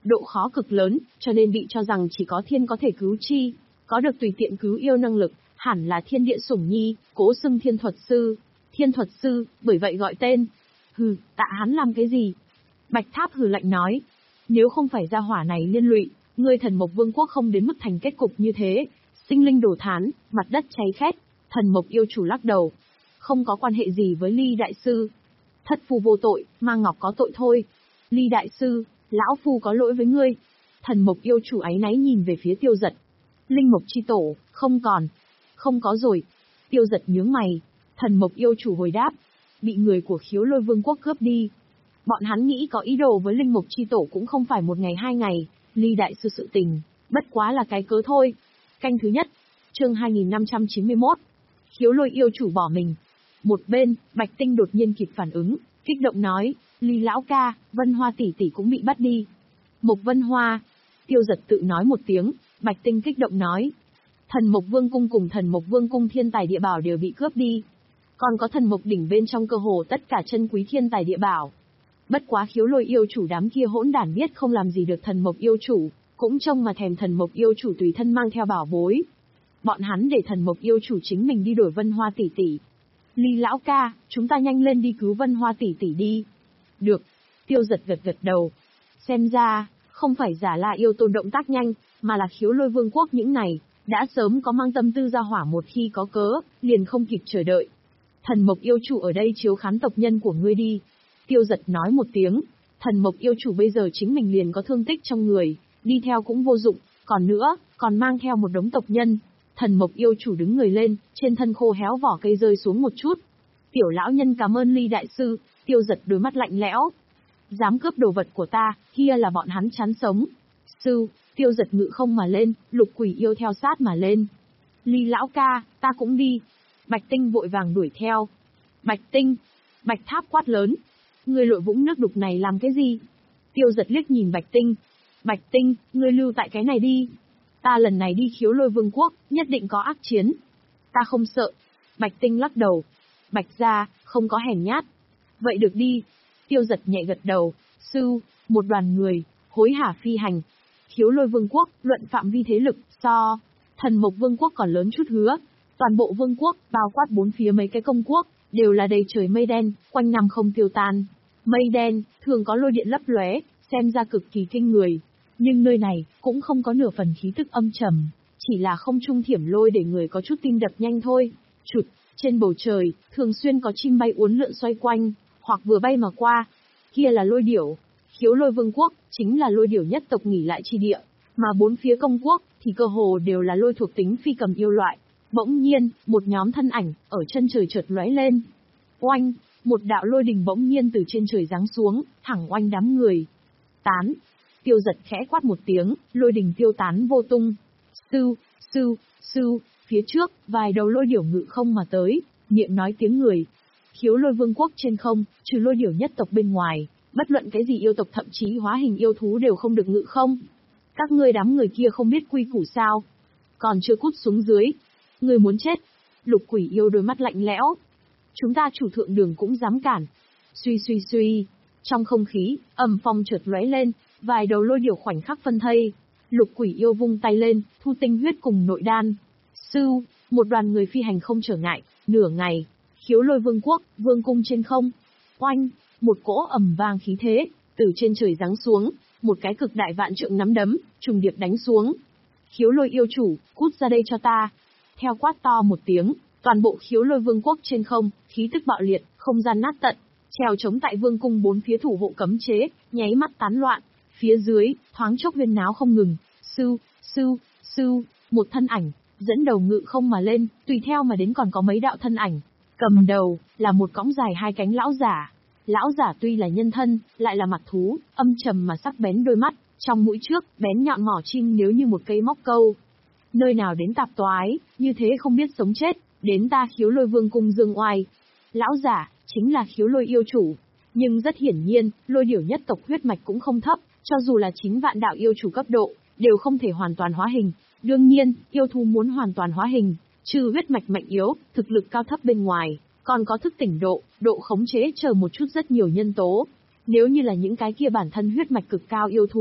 độ khó cực lớn, cho nên bị cho rằng chỉ có thiên có thể cứu chi, có được tùy tiện cứu yêu năng lực, hẳn là thiên địa sủng nhi, cố xưng thiên thuật sư. Thiên thuật sư, bởi vậy gọi tên. Hừ, tạ hắn làm cái gì? Bạch Tháp hừ lạnh nói. Nếu không phải gia hỏa này liên lụy, ngươi Thần Mộc Vương quốc không đến mức thành kết cục như thế. Sinh linh đổ thán, mặt đất cháy khét. Thần Mộc yêu chủ lắc đầu. Không có quan hệ gì với Ly Đại Sư. Thất phu vô tội, Mang Ngọc có tội thôi. Ly Đại Sư, lão phu có lỗi với ngươi. Thần Mộc yêu chủ áy náy nhìn về phía Tiêu Giật. Linh Mộc chi tổ, không còn. Không có rồi. Tiêu Giật nhướng mày. Thần Mộc yêu chủ hồi đáp. Bị người của Khiếu Lôi Vương quốc cướp đi. Bọn hắn nghĩ có ý đồ với Linh Mộc chi tổ cũng không phải một ngày hai ngày. Ly Đại Sư sự tình, bất quá là cái cớ thôi. Canh thứ nhất, chương hai nghìn năm trăm chín mươi mốt. Khiếu Lôi yêu chủ bỏ mình. Một bên, Bạch Tinh đột nhiên kịp phản ứng, kích động nói, Ly lão ca, Vân Hoa tỷ tỷ cũng bị bắt đi. Mộc Vân Hoa. Tiêu Giật tự nói một tiếng, Bạch Tinh kích động nói. Thần Mộc Vương cung cùng Thần Mộc Vương cung thiên tài địa bảo đều bị cướp đi. Còn có Thần Mộc đỉnh bên trong cơ hồ tất cả chân quý thiên tài địa bảo. Bất quá Khiếu Lôi yêu chủ đám kia hỗn đản biết không làm gì được Thần Mộc yêu chủ, cũng trông mà thèm Thần Mộc yêu chủ tùy thân mang theo bảo bối. Bọn hắn để Thần Mộc yêu chủ chính mình đi đổi Vân Hoa tỷ tỷ. Ly lão ca, chúng ta nhanh lên đi cứu Vân Hoa tỷ tỷ đi. Được. Tiêu Giật gật gật đầu. Xem ra, không phải giả La yêu tôn động tác nhanh, mà là Khiếu Lôi Vương quốc những này, đã sớm có mang tâm tư ra hỏa một khi có cớ, liền không kịp chờ đợi. Thần Mộc yêu chủ ở đây chiếu khán tộc nhân của ngươi đi. Tiêu Giật nói một tiếng. Thần Mộc yêu chủ bây giờ chính mình liền có thương tích trong người, đi theo cũng vô dụng, còn nữa, còn mang theo một đống tộc nhân. Thần Mộc yêu chủ đứng người lên, trên thân khô héo vỏ cây rơi xuống một chút. Tiểu lão nhân cảm ơn Ly Đại Sư. Tiêu Giật đôi mắt lạnh lẽo. Dám cướp đồ vật của ta, kia là bọn hắn chán sống. Sư, Tiêu Giật ngự không mà lên, Lục Quỷ yêu theo sát mà lên. Ly lão ca, ta cũng đi. Bạch Tinh vội vàng đuổi theo. Bạch Tinh. Bạch Tháp quát lớn. Ngươi lội vũng nước đục này làm cái gì? Tiêu Giật liếc nhìn Bạch Tinh. Bạch Tinh, ngươi lưu tại cái này đi. Ta lần này đi Khiếu Lôi Vương quốc, nhất định có ác chiến. Ta không sợ. Bạch Tinh lắc đầu. Bạch gia, không có hèn nhát. Vậy được đi. Tiêu Giật nhẹ gật đầu. Sư, một đoàn người, hối hả phi hành. Khiếu Lôi Vương quốc, luận phạm vi thế lực, so. Thần Mộc Vương quốc còn lớn chút hứa. Toàn bộ vương quốc, bao quát bốn phía mấy cái công quốc, đều là đầy trời mây đen, quanh năm không tiêu tan. Mây đen, thường có lôi điện lấp lóe, xem ra cực kỳ kinh người. Nhưng nơi này, cũng không có nửa phần khí tức âm trầm, chỉ là không trung thiểm lôi để người có chút tim đập nhanh thôi. Chụt, trên bầu trời, thường xuyên có chim bay uốn lượn xoay quanh, hoặc vừa bay mà qua. Kia là lôi điểu. Khiếu Lôi Vương quốc, chính là lôi điểu nhất tộc nghỉ lại chi địa, mà bốn phía công quốc, thì cơ hồ đều là lôi thuộc tính phi cầm yêu loại. Bỗng nhiên, một nhóm thân ảnh, ở chân trời chợt lóe lên. Oanh, một đạo lôi đình bỗng nhiên từ trên trời giáng xuống, thẳng oanh đám người. Tán. Tiêu Giật khẽ quát một tiếng, lôi đình tiêu tán vô tung. Sư, sư, sư, phía trước, vài đầu lôi điểu ngự không mà tới, miệng nói tiếng người. Khiếu Lôi Vương quốc trên không, trừ lôi điểu nhất tộc bên ngoài, bất luận cái gì yêu tộc thậm chí hóa hình yêu thú đều không được ngự không. Các ngươi đám người kia không biết quy củ sao? Còn chưa cút xuống dưới. Ngươi muốn chết. Lục Quỷ yêu đôi mắt lạnh lẽo. Chúng ta chủ thượng đường cũng dám cản. Suy suy suy. Trong không khí, ầm phong chợt lóe lên, vài đầu lôi điểu khoảnh khắc phân thây. Lục Quỷ yêu vung tay lên, thu tinh huyết cùng nội đan. Sư, một đoàn người phi hành không trở ngại, nửa ngày. Khiếu Lôi Vương quốc, vương cung trên không. Oanh, một cỗ ầm vang khí thế, từ trên trời giáng xuống, một cái cực đại vạn trượng nắm đấm, trùng điệp đánh xuống. Khiếu Lôi yêu chủ, cút ra đây cho ta. Theo quát to một tiếng, toàn bộ Khiếu Lôi Vương quốc trên không, khí tức bạo liệt, không gian nát tận, treo chống tại vương cung bốn phía thủ hộ cấm chế, nháy mắt tán loạn. Phía dưới, thoáng chốc huyên náo không ngừng. Sư, sư, sư, một thân ảnh, dẫn đầu ngự không mà lên, tùy theo mà đến còn có mấy đạo thân ảnh. Cầm đầu, là một cõng dài hai cánh lão giả. Lão giả tuy là nhân thân, lại là mặt thú, âm trầm mà sắc bén đôi mắt, trong mũi trước, bén nhọn mỏ chim nếu như một cây móc câu. Nơi nào đến tạp toái, như thế không biết sống chết, đến ta Khiếu Lôi Vương cung dương oai. Lão giả, chính là Khiếu Lôi yêu chủ. Nhưng rất hiển nhiên, lôi điểu nhất tộc huyết mạch cũng không thấp, cho dù là chín vạn đạo yêu chủ cấp độ, đều không thể hoàn toàn hóa hình. Đương nhiên, yêu thú muốn hoàn toàn hóa hình, trừ huyết mạch mạnh yếu, thực lực cao thấp bên ngoài, còn có thức tỉnh độ, độ khống chế chờ một chút rất nhiều nhân tố. Nếu như là những cái kia bản thân huyết mạch cực cao yêu thú,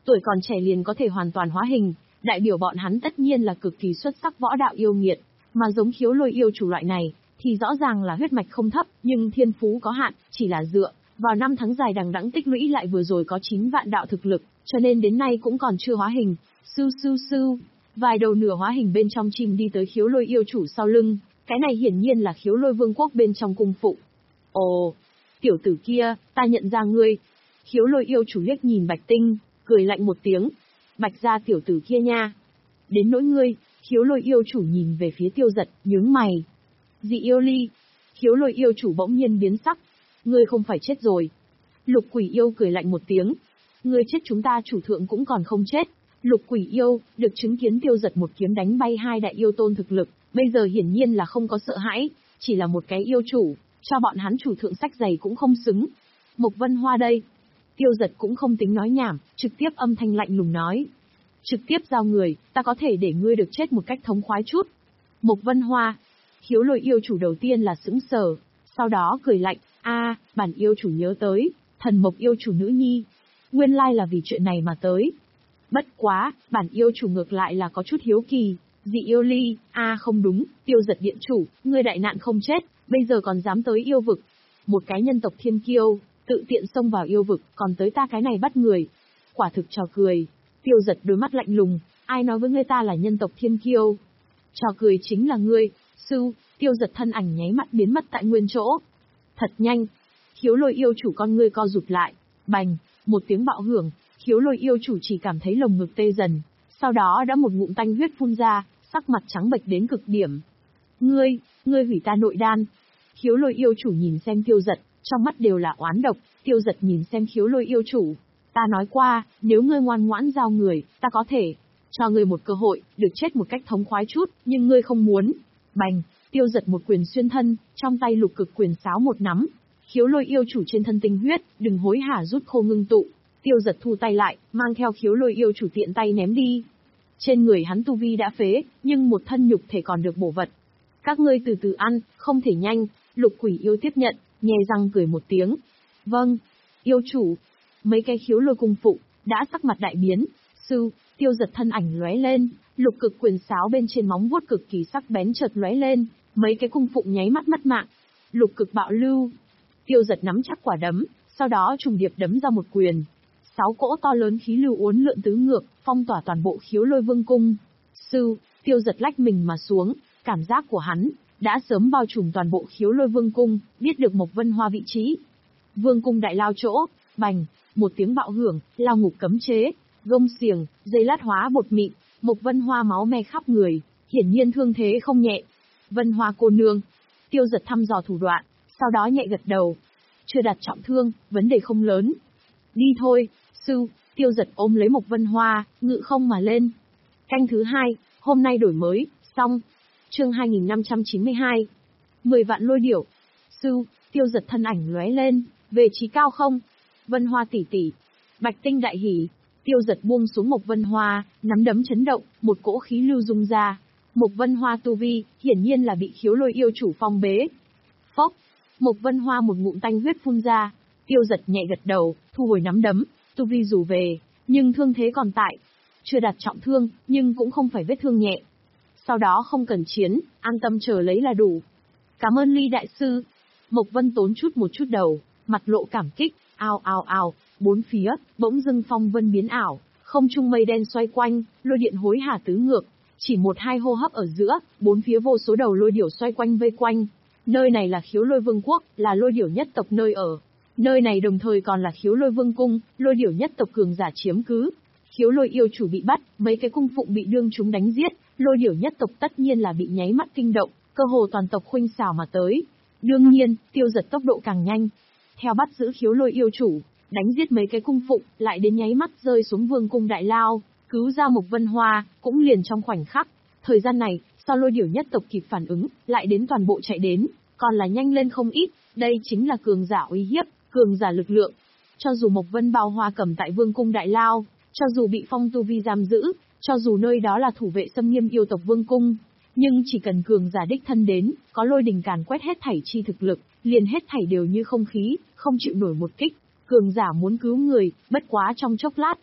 tuổi còn trẻ liền có thể hoàn toàn hóa hình, đại biểu bọn hắn tất nhiên là cực kỳ xuất sắc võ đạo yêu nghiệt, mà giống khiếu lôi yêu chủ loại này, thì rõ ràng là huyết mạch không thấp, nhưng thiên phú có hạn, chỉ là dựa vào năm tháng dài đằng đẵng tích lũy lại vừa rồi có chín vạn đạo thực lực, cho nên đến nay cũng còn chưa hóa hình. Sưu sưu sưu, vài đầu nửa hóa hình bên trong chim đi tới khiếu lôi yêu chủ sau lưng, cái này hiển nhiên là khiếu lôi vương quốc bên trong cung phụng. Ồ, tiểu tử kia, ta nhận ra ngươi. Khiếu lôi yêu chủ liếc nhìn Bạch Tinh, cười lạnh một tiếng. Bạch gia tiểu tử kia nha. Đến nỗi ngươi, khiếu lôi yêu chủ nhìn về phía Tiêu Giật, nhướng mày. Dị yêu ly. Khiếu lôi yêu chủ bỗng nhiên biến sắc. Ngươi không phải chết rồi. Lục quỷ yêu cười lạnh một tiếng. Ngươi chết chúng ta chủ thượng cũng còn không chết. Lục quỷ yêu, được chứng kiến Tiêu Giật một kiếm đánh bay hai đại yêu tôn thực lực, bây giờ hiển nhiên là không có sợ hãi, chỉ là một cái yêu chủ, cho bọn hắn chủ thượng sách giày cũng không xứng. Mộc Vân Hoa đây. Tiêu Giật cũng không tính nói nhảm, trực tiếp âm thanh lạnh lùng nói. Trực tiếp giao người, ta có thể để ngươi được chết một cách thống khoái chút. Mộc Vân Hoa. Khiếu lôi yêu chủ đầu tiên là sững sờ, sau đó cười lạnh, a, bản yêu chủ nhớ tới, thần mộc yêu chủ nữ nhi. Nguyên lai là vì chuyện này mà tới. Bất quá, bản yêu chủ ngược lại là có chút hiếu kỳ. Dị yêu ly, a à, không đúng, Tiêu Giật điện chủ, ngươi đại nạn không chết, bây giờ còn dám tới yêu vực. Một cái nhân tộc thiên kiêu, tự tiện xông vào yêu vực, còn tới ta cái này bắt người. Quả thực trò cười. Tiêu Giật đôi mắt lạnh lùng, ai nói với ngươi ta là nhân tộc thiên kiêu? Trò cười chính là ngươi. Sư, Tiêu Giật thân ảnh nháy mắt biến mất tại nguyên chỗ. Thật nhanh. Khiếu lôi yêu chủ con ngươi co rụt lại. Bành, một tiếng bạo hưởng, khiếu lôi yêu chủ chỉ cảm thấy lồng ngực tê dần. Sau đó đã một ngụm tanh huyết phun ra, sắc mặt trắng bệch đến cực điểm. Ngươi, ngươi hủy ta nội đan. Khiếu lôi yêu chủ nhìn xem Tiêu Giật, trong mắt đều là oán độc. Tiêu Giật nhìn xem khiếu lôi yêu chủ. Ta nói qua, nếu ngươi ngoan ngoãn giao người, ta có thể cho ngươi một cơ hội, được chết một cách thống khoái chút, nhưng ngươi không muốn. Bành, Tiêu Giật một quyền xuyên thân, trong tay lục cực quyền sáo một nắm. Khiếu lôi yêu chủ trên thân tinh huyết, đừng hối hả rút khô ngưng tụ. Tiêu Giật thu tay lại, mang theo khiếu lôi yêu chủ tiện tay ném đi. Trên người hắn tu vi đã phế, nhưng một thân nhục thể còn được bổ vật. Các ngươi từ từ ăn, không thể nhanh. Lục quỷ yêu tiếp nhận, nhè răng cười một tiếng. Vâng, yêu chủ. Mấy cái khiếu lôi cung phụ, đã sắc mặt đại biến. Sư, Tiêu Giật thân ảnh lóe lên, lục cực quyền sáo bên trên móng vuốt cực kỳ sắc bén chợt lóe lên, mấy cái cung phụ nháy mắt mất mạng. Lục cực bạo lưu. Tiêu Giật nắm chắc quả đấm, sau đó trùng điệp đấm ra một quyền. Sáu cỗ to lớn khí lưu uốn lượn tứ ngược, phong tỏa toàn bộ khiếu lôi vương cung. Sư, Tiêu Giật lách mình mà xuống, cảm giác của hắn đã sớm bao trùm toàn bộ khiếu lôi vương cung, biết được Mộc Vân Hoa vị trí. Vương cung đại lao chỗ, bành, một tiếng bạo hưởng, lao ngục cấm chế, gông xiềng, dây lát hóa bột mịn, Mộc Vân Hoa máu me khắp người, hiển nhiên thương thế không nhẹ. Vân Hoa cô nương. Tiêu Giật thăm dò thủ đoạn, sau đó nhẹ gật đầu. Chưa đạt trọng thương, vấn đề không lớn. Đi thôi. Sư, Tiêu Giật ôm lấy Mộc Vân Hoa, ngự không mà lên. Canh thứ hai, hôm nay đổi mới, xong. Chương hai nghìn năm trăm chín mươi hai. Mười vạn lôi điểu. Sư, Tiêu Giật thân ảnh lóe lên, về trí cao không? Vân Hoa tỷ tỷ. Bạch Tinh đại hỉ. Tiêu Giật buông xuống Mộc Vân Hoa, nắm đấm chấn động, một cỗ khí lưu rung ra. Mộc Vân Hoa tu vi, hiển nhiên là bị khiếu lôi yêu chủ phong bế. Phốc, Mộc Vân Hoa một ngụm tanh huyết phun ra. Tiêu Giật nhẹ gật đầu, thu hồi nắm đấm. Tu vi dù về, nhưng thương thế còn tại. Chưa đạt trọng thương, nhưng cũng không phải vết thương nhẹ. Sau đó không cần chiến, an tâm chờ lấy là đủ. Cảm ơn Ly đại sư. Mộc Vân tốn chút một chút đầu, mặt lộ cảm kích, ao ao ao, bốn phía, bỗng dưng phong vân biến ảo, không trung mây đen xoay quanh, lôi điện hối hả tứ ngược. Chỉ một hai hô hấp ở giữa, bốn phía vô số đầu lôi điểu xoay quanh vây quanh. Nơi này là khiếu lôi vương quốc, là lôi điểu nhất tộc nơi ở. Nơi này đồng thời còn là khiếu lôi vương cung, lôi điểu nhất tộc cường giả chiếm cứ. Khiếu lôi yêu chủ bị bắt, mấy cái cung phụng bị đương chúng đánh giết, lôi điểu nhất tộc tất nhiên là bị nháy mắt kinh động, cơ hồ toàn tộc khuynh xảo mà tới. Đương nhiên, Tiêu Giật tốc độ càng nhanh. Theo bắt giữ khiếu lôi yêu chủ, đánh giết mấy cái cung phụng, lại đến nháy mắt rơi xuống vương cung đại lao, cứu ra Mộc Vân Hoa, cũng liền trong khoảnh khắc. Thời gian này, sau lôi điểu nhất tộc kịp phản ứng, lại đến toàn bộ chạy đến, còn là nhanh lên không ít, đây chính là cường giả uy hiếp. Cường giả lực lượng. Cho dù Mộc Vân Bao Hoa cầm tại vương cung đại lao, cho dù bị phong tu vi giam giữ, cho dù nơi đó là thủ vệ xâm nghiêm yêu tộc vương cung, nhưng chỉ cần cường giả đích thân đến, có lôi đình càn quét hết thảy chi thực lực, liền hết thảy đều như không khí, không chịu nổi một kích. Cường giả muốn cứu người, bất quá trong chốc lát.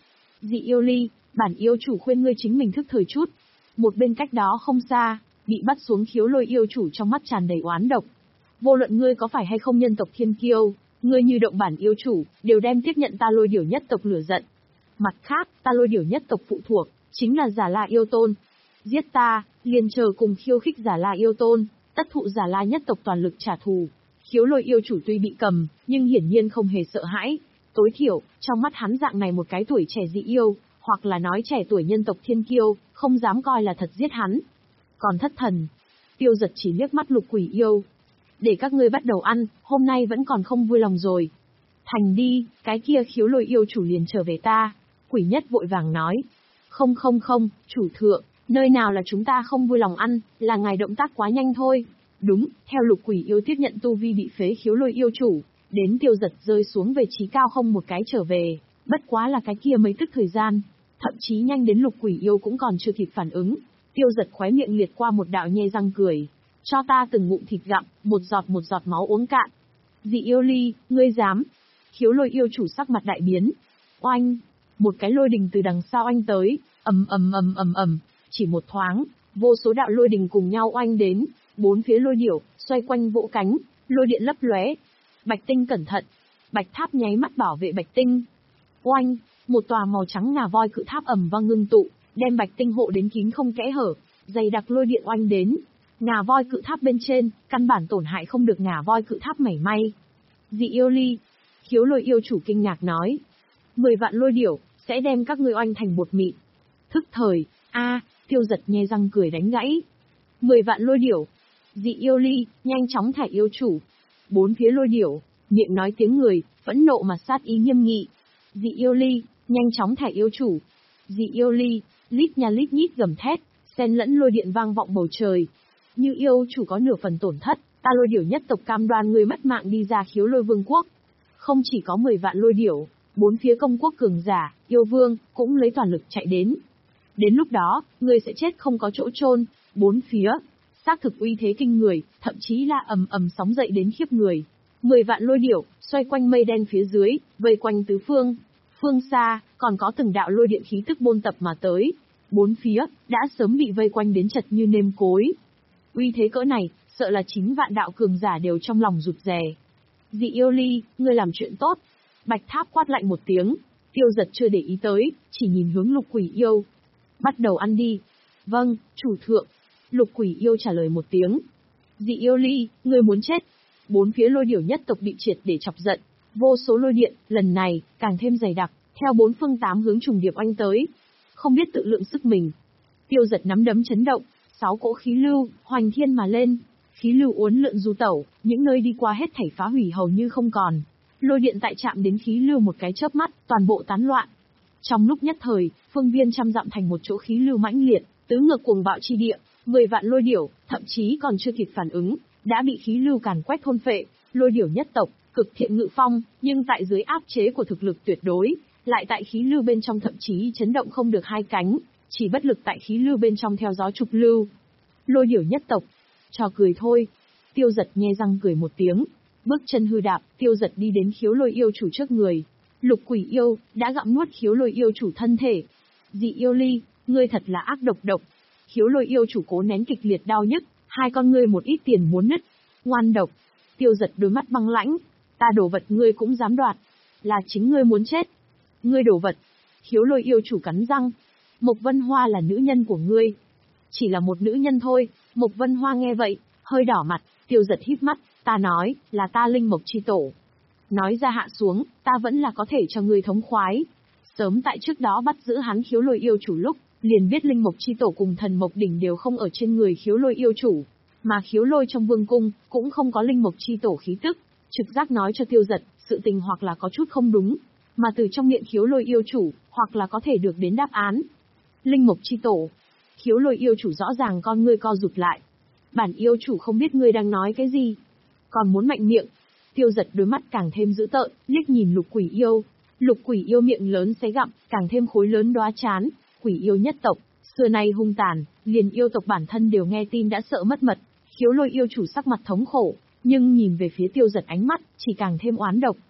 Dị yêu ly, bản yêu chủ khuyên ngươi chính mình thức thời chút. Một bên cách đó không xa, bị bắt xuống khiếu lôi yêu chủ trong mắt tràn đầy oán độc. Vô luận ngươi có phải hay không nhân tộc thiên kiêu, ngươi như động bản yêu chủ, đều đem tiếp nhận ta lôi điểu nhất tộc lửa giận. Mặt khác, ta lôi điểu nhất tộc phụ thuộc, chính là Giả La yêu tôn. Giết ta, liền chờ cùng khiêu khích Giả La yêu tôn, tất thụ Giả La nhất tộc toàn lực trả thù. Khiếu lôi yêu chủ tuy bị cầm, nhưng hiển nhiên không hề sợ hãi. Tối thiểu, trong mắt hắn dạng này một cái tuổi trẻ dị yêu, hoặc là nói trẻ tuổi nhân tộc thiên kiêu, không dám coi là thật giết hắn. Còn thất thần, Tiêu Giật chỉ liếc mắt Lục Quỷ yêu. Để các ngươi bắt đầu ăn, hôm nay vẫn còn không vui lòng rồi. Thành đi, cái kia khiếu lôi yêu chủ liền trở về ta. Quỷ nhất vội vàng nói. Không không không, chủ thượng, nơi nào là chúng ta không vui lòng ăn, là ngài động tác quá nhanh thôi. Đúng, theo Lục Quỷ yêu tiếp nhận tu vi bị phế khiếu lôi yêu chủ, đến Tiêu Giật rơi xuống về trí cao không một cái trở về, bất quá là cái kia mấy tức thời gian, thậm chí nhanh đến Lục Quỷ yêu cũng còn chưa kịp phản ứng. Tiêu Giật khóe miệng liệt qua một đạo nhe răng cười, cho ta từng ngụm thịt gặm, một giọt một giọt máu uống cạn. Dị yêu ly, ngươi dám? Khiếu lôi yêu chủ sắc mặt đại biến. Oanh, một cái lôi đình từ đằng sau oanh tới, ầm ầm ầm ầm ầm, chỉ một thoáng, vô số đạo lôi đình cùng nhau oanh đến, bốn phía lôi điểu xoay quanh vỗ cánh, lôi điện lấp lóe. Bạch Tinh cẩn thận. Bạch Tháp nháy mắt bảo vệ Bạch Tinh. Oanh, một tòa màu trắng ngà voi cự tháp ầm vang ngưng tụ, đem Bạch Tinh hộ đến kín không kẽ hở, dày đặc lôi điện oanh đến. Ngà voi cự tháp bên trên, căn bản tổn hại không được ngà voi cự tháp mảy may. Dị yêu ly, khiếu lôi yêu chủ kinh ngạc nói. Mười vạn lôi điểu, sẽ đem các ngươi oanh thành bột mịn. Thức thời, a, Tiêu Giật nhe răng cười đánh gãy. Mười vạn lôi điểu. Dị yêu ly, nhanh chóng thải yêu chủ. Bốn phía lôi điểu, miệng nói tiếng người, phẫn nộ mà sát ý nghiêm nghị. Dị yêu ly, nhanh chóng thải yêu chủ. Dị yêu ly, lít nha lít nhít gầm thét, xen lẫn lôi điện vang vọng bầu trời. Như yêu chủ có nửa phần tổn thất, ta lôi điểu nhất tộc cam đoan người mất mạng đi ra khiếu lôi vương quốc. Không chỉ có mười vạn lôi điểu, bốn phía công quốc cường giả, yêu vương, cũng lấy toàn lực chạy đến. Đến lúc đó, người sẽ chết không có chỗ chôn. Bốn phía, xác thực uy thế kinh người, thậm chí là ầm ầm sóng dậy đến khiếp người. Mười vạn lôi điểu, xoay quanh mây đen phía dưới, vây quanh tứ phương. Phương xa, còn có từng đạo lôi điện khí tức bôn tập mà tới. Bốn phía, đã sớm bị vây quanh đến chật như nêm cối. Uy thế cỡ này, sợ là chín vạn đạo cường giả đều trong lòng rụt rè. Dị yêu ly, ngươi làm chuyện tốt. Bạch Tháp quát lạnh một tiếng, Tiêu Giật chưa để ý tới, chỉ nhìn hướng Lục Quỷ yêu. Bắt đầu ăn đi. Vâng, chủ thượng. Lục Quỷ yêu trả lời một tiếng. Dị yêu ly, ngươi muốn chết. Bốn phía lôi điểu nhất tộc bị triệt để chọc giận. Vô số lôi điện, lần này, càng thêm dày đặc, theo bốn phương tám hướng trùng điệp oanh tới. Không biết tự lượng sức mình. Tiêu Giật nắm đấm chấn động, sáu cỗ khí lưu, hoành thiên mà lên. Khí lưu uốn lượn du tẩu, những nơi đi qua hết thảy phá hủy hầu như không còn. Lôi điện tại chạm đến khí lưu một cái chớp mắt, toàn bộ tán loạn. Trong lúc nhất thời, phương viên trăm dặm thành một chỗ khí lưu mãnh liệt, tứ ngược cuồng bạo chi địa, mười vạn lôi điểu, thậm chí còn chưa kịp phản ứng, đã bị khí lưu càn quét thôn phệ. Lôi điểu nhất tộc, cực thiện ngự phong, nhưng tại dưới áp chế của thực lực tuyệt đối, lại tại khí lưu bên trong thậm chí chấn động không được hai cánh, chỉ bất lực tại khí lưu bên trong theo gió trục lưu. Lôi điểu nhất tộc, trò cười thôi. Tiêu Giật nhe răng cười một tiếng, bước chân hư đạp, Tiêu Giật đi đến khiếu lôi yêu chủ trước người. Lục Quỷ yêu, đã gặm nuốt khiếu lôi yêu chủ thân thể. Dị yêu ly, ngươi thật là ác độc độc. Khiếu lôi yêu chủ cố nén kịch liệt đau nhức, hai con ngươi một ít tiền muốn nứt. Ngoan độc. Tiêu Giật đôi mắt băng lãnh. Ta đổ vật ngươi cũng dám đoạt. Là chính ngươi muốn chết. Ngươi đổ vật. Khiếu lôi yêu chủ cắn răng. Mộc Vân Hoa là nữ nhân của ngươi. Chỉ là một nữ nhân thôi. Mộc Vân Hoa nghe vậy, hơi đỏ mặt. Tiêu Giật híp mắt. Ta nói, là ta linh mộc chi tổ. Nói ra hạ xuống, ta vẫn là có thể cho ngươi thống khoái. Sớm tại trước đó bắt giữ hắn khiếu lôi yêu chủ lúc, liền biết linh mộc chi tổ cùng thần mộc đỉnh đều không ở trên người khiếu lôi yêu chủ. Mà khiếu lôi trong vương cung, cũng không có linh mộc chi tổ khí tức. Trực giác nói cho Tiêu Giật, sự tình hoặc là có chút không đúng. Mà từ trong miệng khiếu lôi yêu chủ, hoặc là có thể được đến đáp án. Linh mộc chi tổ. Khiếu lôi yêu chủ rõ ràng con ngươi co rụt lại. Bản yêu chủ không biết ngươi đang nói cái gì. Còn muốn mạnh miệng. Tiêu Giật đôi mắt càng thêm dữ tợn, liếc nhìn Lục Quỷ yêu. Lục Quỷ yêu miệng lớn xé gặm, càng thêm khối lớn đóa chán. Quỷ yêu nhất tộc, xưa nay hung tàn, liền yêu tộc bản thân đều nghe tin đã sợ mất mật. Khiếu lôi yêu chủ sắc mặt thống khổ, nhưng nhìn về phía Tiêu Giật ánh mắt, chỉ càng thêm oán độc.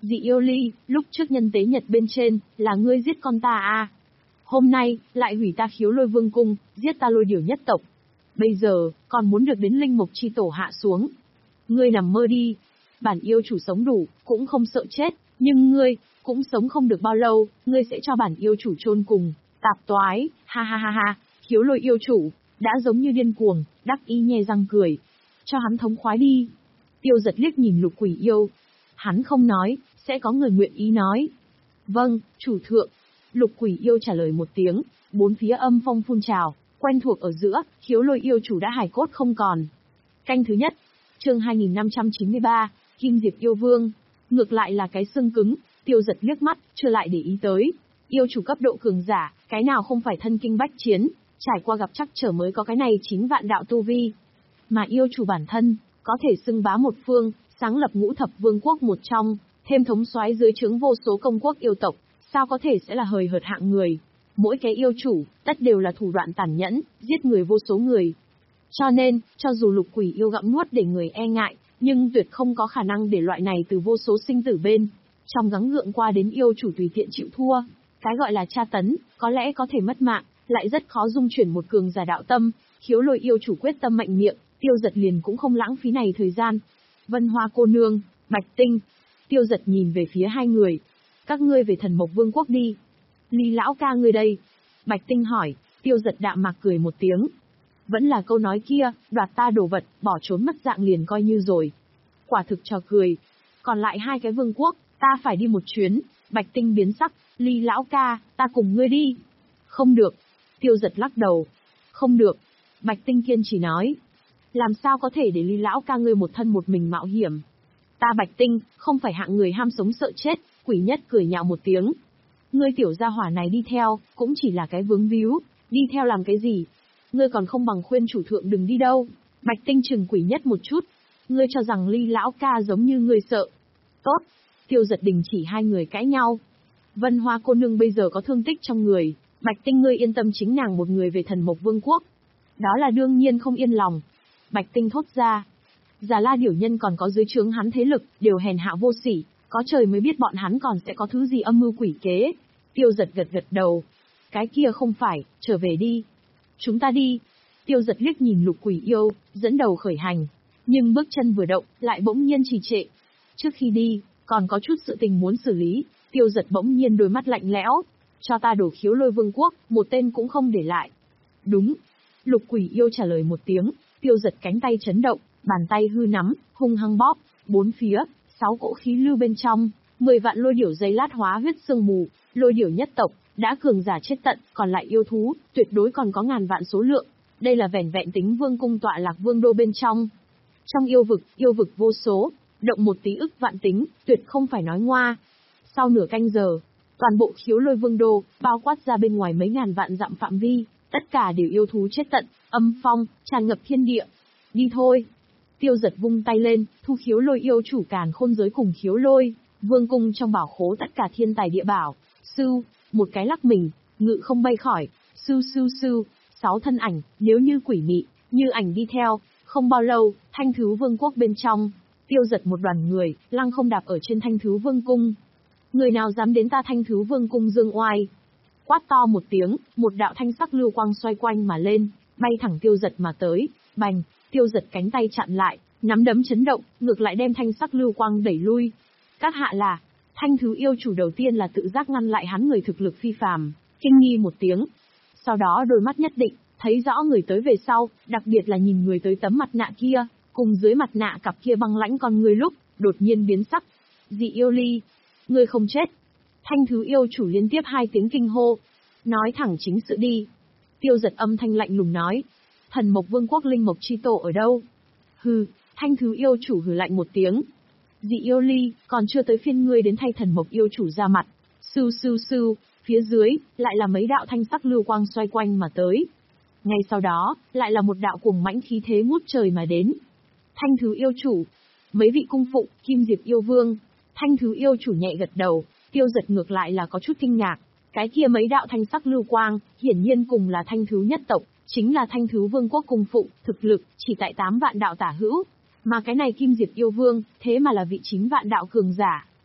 Dị yêu ly, lúc trước nhân tế nhật bên trên, là ngươi giết con ta à? Hôm nay, lại hủy ta khiếu lôi vương cung, giết ta lôi điểu nhất tộc. Bây giờ, còn muốn được đến linh mục chi tổ hạ xuống. Ngươi nằm mơ đi. Bản yêu chủ sống đủ, cũng không sợ chết, nhưng ngươi, cũng sống không được bao lâu, ngươi sẽ cho bản yêu chủ chôn cùng, tạp toái, ha ha ha ha, khiếu lôi yêu chủ, đã giống như điên cuồng, đắc ý nhe răng cười. Cho hắn thống khoái đi. Tiêu giật liếc nhìn lục quỷ yêu. Hắn không nói, sẽ có người nguyện ý nói. Vâng, chủ thượng. Lục quỷ yêu trả lời một tiếng, bốn phía âm phong phun trào, quen thuộc ở giữa, khiếu lôi yêu chủ đã hài cốt không còn. Canh thứ nhất, chương hai nghìn năm trăm chín mươi ba, Kim Diệp yêu vương. Ngược lại là cái xương cứng, tiêu giật liếc mắt, chưa lại để ý tới. Yêu chủ cấp độ cường giả, cái nào không phải thân kinh bách chiến, trải qua gặp chắc trở mới có cái này chín vạn đạo tu vi. Mà yêu chủ bản thân, có thể xưng bá một phương, sáng lập ngũ thập vương quốc một trong, thêm thống soái dưới trướng vô số công quốc yêu tộc, sao có thể sẽ là hời hợt hạng người. Mỗi cái yêu chủ, tất đều là thủ đoạn tàn nhẫn, giết người vô số người. Cho nên, cho dù lục quỷ yêu gặm nuốt để người e ngại, nhưng tuyệt không có khả năng để loại này từ vô số sinh tử bên trong gắng gượng qua đến yêu chủ tùy tiện chịu thua. Cái gọi là tra tấn, có lẽ có thể mất mạng, lại rất khó dung chuyển một cường giả đạo tâm. Khiếu lôi yêu chủ quyết tâm mạnh miệng, tiêu giật liền cũng không lãng phí này thời gian. Vân Hoa cô nương, Bạch Tinh. Tiêu giật nhìn về phía hai người. Các ngươi về Thần Mộc Vương quốc đi. Lý lão ca ngươi đây. Bạch Tinh hỏi, tiêu giật đạm mạc cười một tiếng. Vẫn là câu nói kia, đoạt ta đồ vật, bỏ trốn mất dạng liền coi như rồi. Quả thực trò cười. Còn lại hai cái vương quốc, ta phải đi một chuyến. Bạch Tinh biến sắc, Lý lão ca, ta cùng ngươi đi. Không được. Tiêu giật lắc đầu. Không được. Bạch Tinh kiên chỉ nói. Làm sao có thể để Lý lão ca ngươi một thân một mình mạo hiểm? Ta Bạch Tinh, không phải hạng người ham sống sợ chết. Quỷ nhất cười nhạo một tiếng. Ngươi tiểu gia hỏa này đi theo, cũng chỉ là cái vướng víu. Đi theo làm cái gì? Ngươi còn không bằng khuyên chủ thượng đừng đi đâu. Bạch Tinh chừng quỷ nhất một chút. Ngươi cho rằng Ly lão ca giống như ngươi sợ. Tốt. Tiêu giật đình chỉ hai người cãi nhau. Vân Hoa cô nương bây giờ có thương tích trong người. Bạch Tinh ngươi yên tâm chính nàng một người về Thần Mộc Vương quốc. Đó là đương nhiên không yên lòng. Bạch Tinh thốt ra. Già La điểu nhân còn có dưới trướng hắn thế lực, đều hèn hạ vô sỉ. Có trời mới biết bọn hắn còn sẽ có thứ gì âm mưu quỷ kế. Tiêu giật gật gật đầu. Cái kia không phải, trở về đi. Chúng ta đi. Tiêu giật liếc nhìn lục quỷ yêu, dẫn đầu khởi hành. Nhưng bước chân vừa động, lại bỗng nhiên trì trệ. Trước khi đi, còn có chút sự tình muốn xử lý. Tiêu giật bỗng nhiên đôi mắt lạnh lẽo. Cho ta đổ khiếu lôi vương quốc, một tên cũng không để lại. Đúng. Lục quỷ yêu trả lời một tiếng. Tiêu giật cánh tay chấn động, bàn tay hư nắm, hung hăng bóp. Bốn phía, sáu cỗ khí lưu bên trong. Mười vạn lôi điểu dây lát hóa huyết sương mù. Lôi điểu nhất tộc, đã cường giả chết tận, còn lại yêu thú, tuyệt đối còn có ngàn vạn số lượng. Đây là vẻn vẹn tính vương cung tọa lạc vương đô bên trong. Trong yêu vực, yêu vực vô số, động một tí ức vạn tính, tuyệt không phải nói ngoa. Sau nửa canh giờ, toàn bộ khiếu lôi vương đô, bao quát ra bên ngoài mấy ngàn vạn dặm phạm vi, tất cả đều yêu thú chết tận, âm phong, tràn ngập thiên địa. Đi thôi. Tiêu giật vung tay lên, thu khiếu lôi yêu chủ càn khôn giới cùng khiếu lôi, vương cung trong bảo khố tất cả thiên tài địa bảo. Sưu, một cái lắc mình, ngự không bay khỏi, sưu sưu sưu, sáu thân ảnh, nếu như quỷ mị, như ảnh đi theo, không bao lâu, Thanh Thứ Vương quốc bên trong, tiêu giật một đoàn người, lăng không đạp ở trên Thanh Thứ Vương cung. Người nào dám đến ta Thanh Thứ Vương cung dương oai? Quát to một tiếng, một đạo thanh sắc lưu quang xoay quanh mà lên, bay thẳng tiêu giật mà tới, bành, tiêu giật cánh tay chặn lại, nắm đấm chấn động, ngược lại đem thanh sắc lưu quang đẩy lui. Các hạ là, Thanh Thứ yêu chủ đầu tiên là tự giác ngăn lại hắn người thực lực phi phàm, kinh nghi một tiếng. Sau đó đôi mắt nhất định, thấy rõ người tới về sau, đặc biệt là nhìn người tới tấm mặt nạ kia, cùng dưới mặt nạ cặp kia băng lãnh con người lúc, đột nhiên biến sắc. Dị yêu ly, ngươi không chết. Thanh Thứ yêu chủ liên tiếp hai tiếng kinh hô. Nói thẳng chính sự đi. Tiêu giật âm thanh lạnh lùng nói. Thần Mộc Vương quốc linh mộc chi tổ ở đâu? Hừ, Thanh Thứ yêu chủ hừ lạnh một tiếng. Dị yêu ly, còn chưa tới phiên ngươi đến thay Thần Mộc yêu chủ ra mặt. Sưu sưu sưu, phía dưới, lại là mấy đạo thanh sắc lưu quang xoay quanh mà tới. Ngay sau đó, lại là một đạo cuồng mãnh khí thế ngút trời mà đến. Thanh Thứ yêu chủ, mấy vị cung phụ, Kim Diệp yêu vương. Thanh Thứ yêu chủ nhẹ gật đầu, tiêu giật ngược lại là có chút kinh ngạc. Cái kia mấy đạo thanh sắc lưu quang, hiển nhiên cùng là Thanh Thứ nhất tộc, chính là Thanh Thứ vương quốc cung phụ, thực lực, chỉ tại tám vạn đạo tả hữu. Mà cái này Kim Diệp yêu vương, thế mà là vị chín vạn đạo cường giả.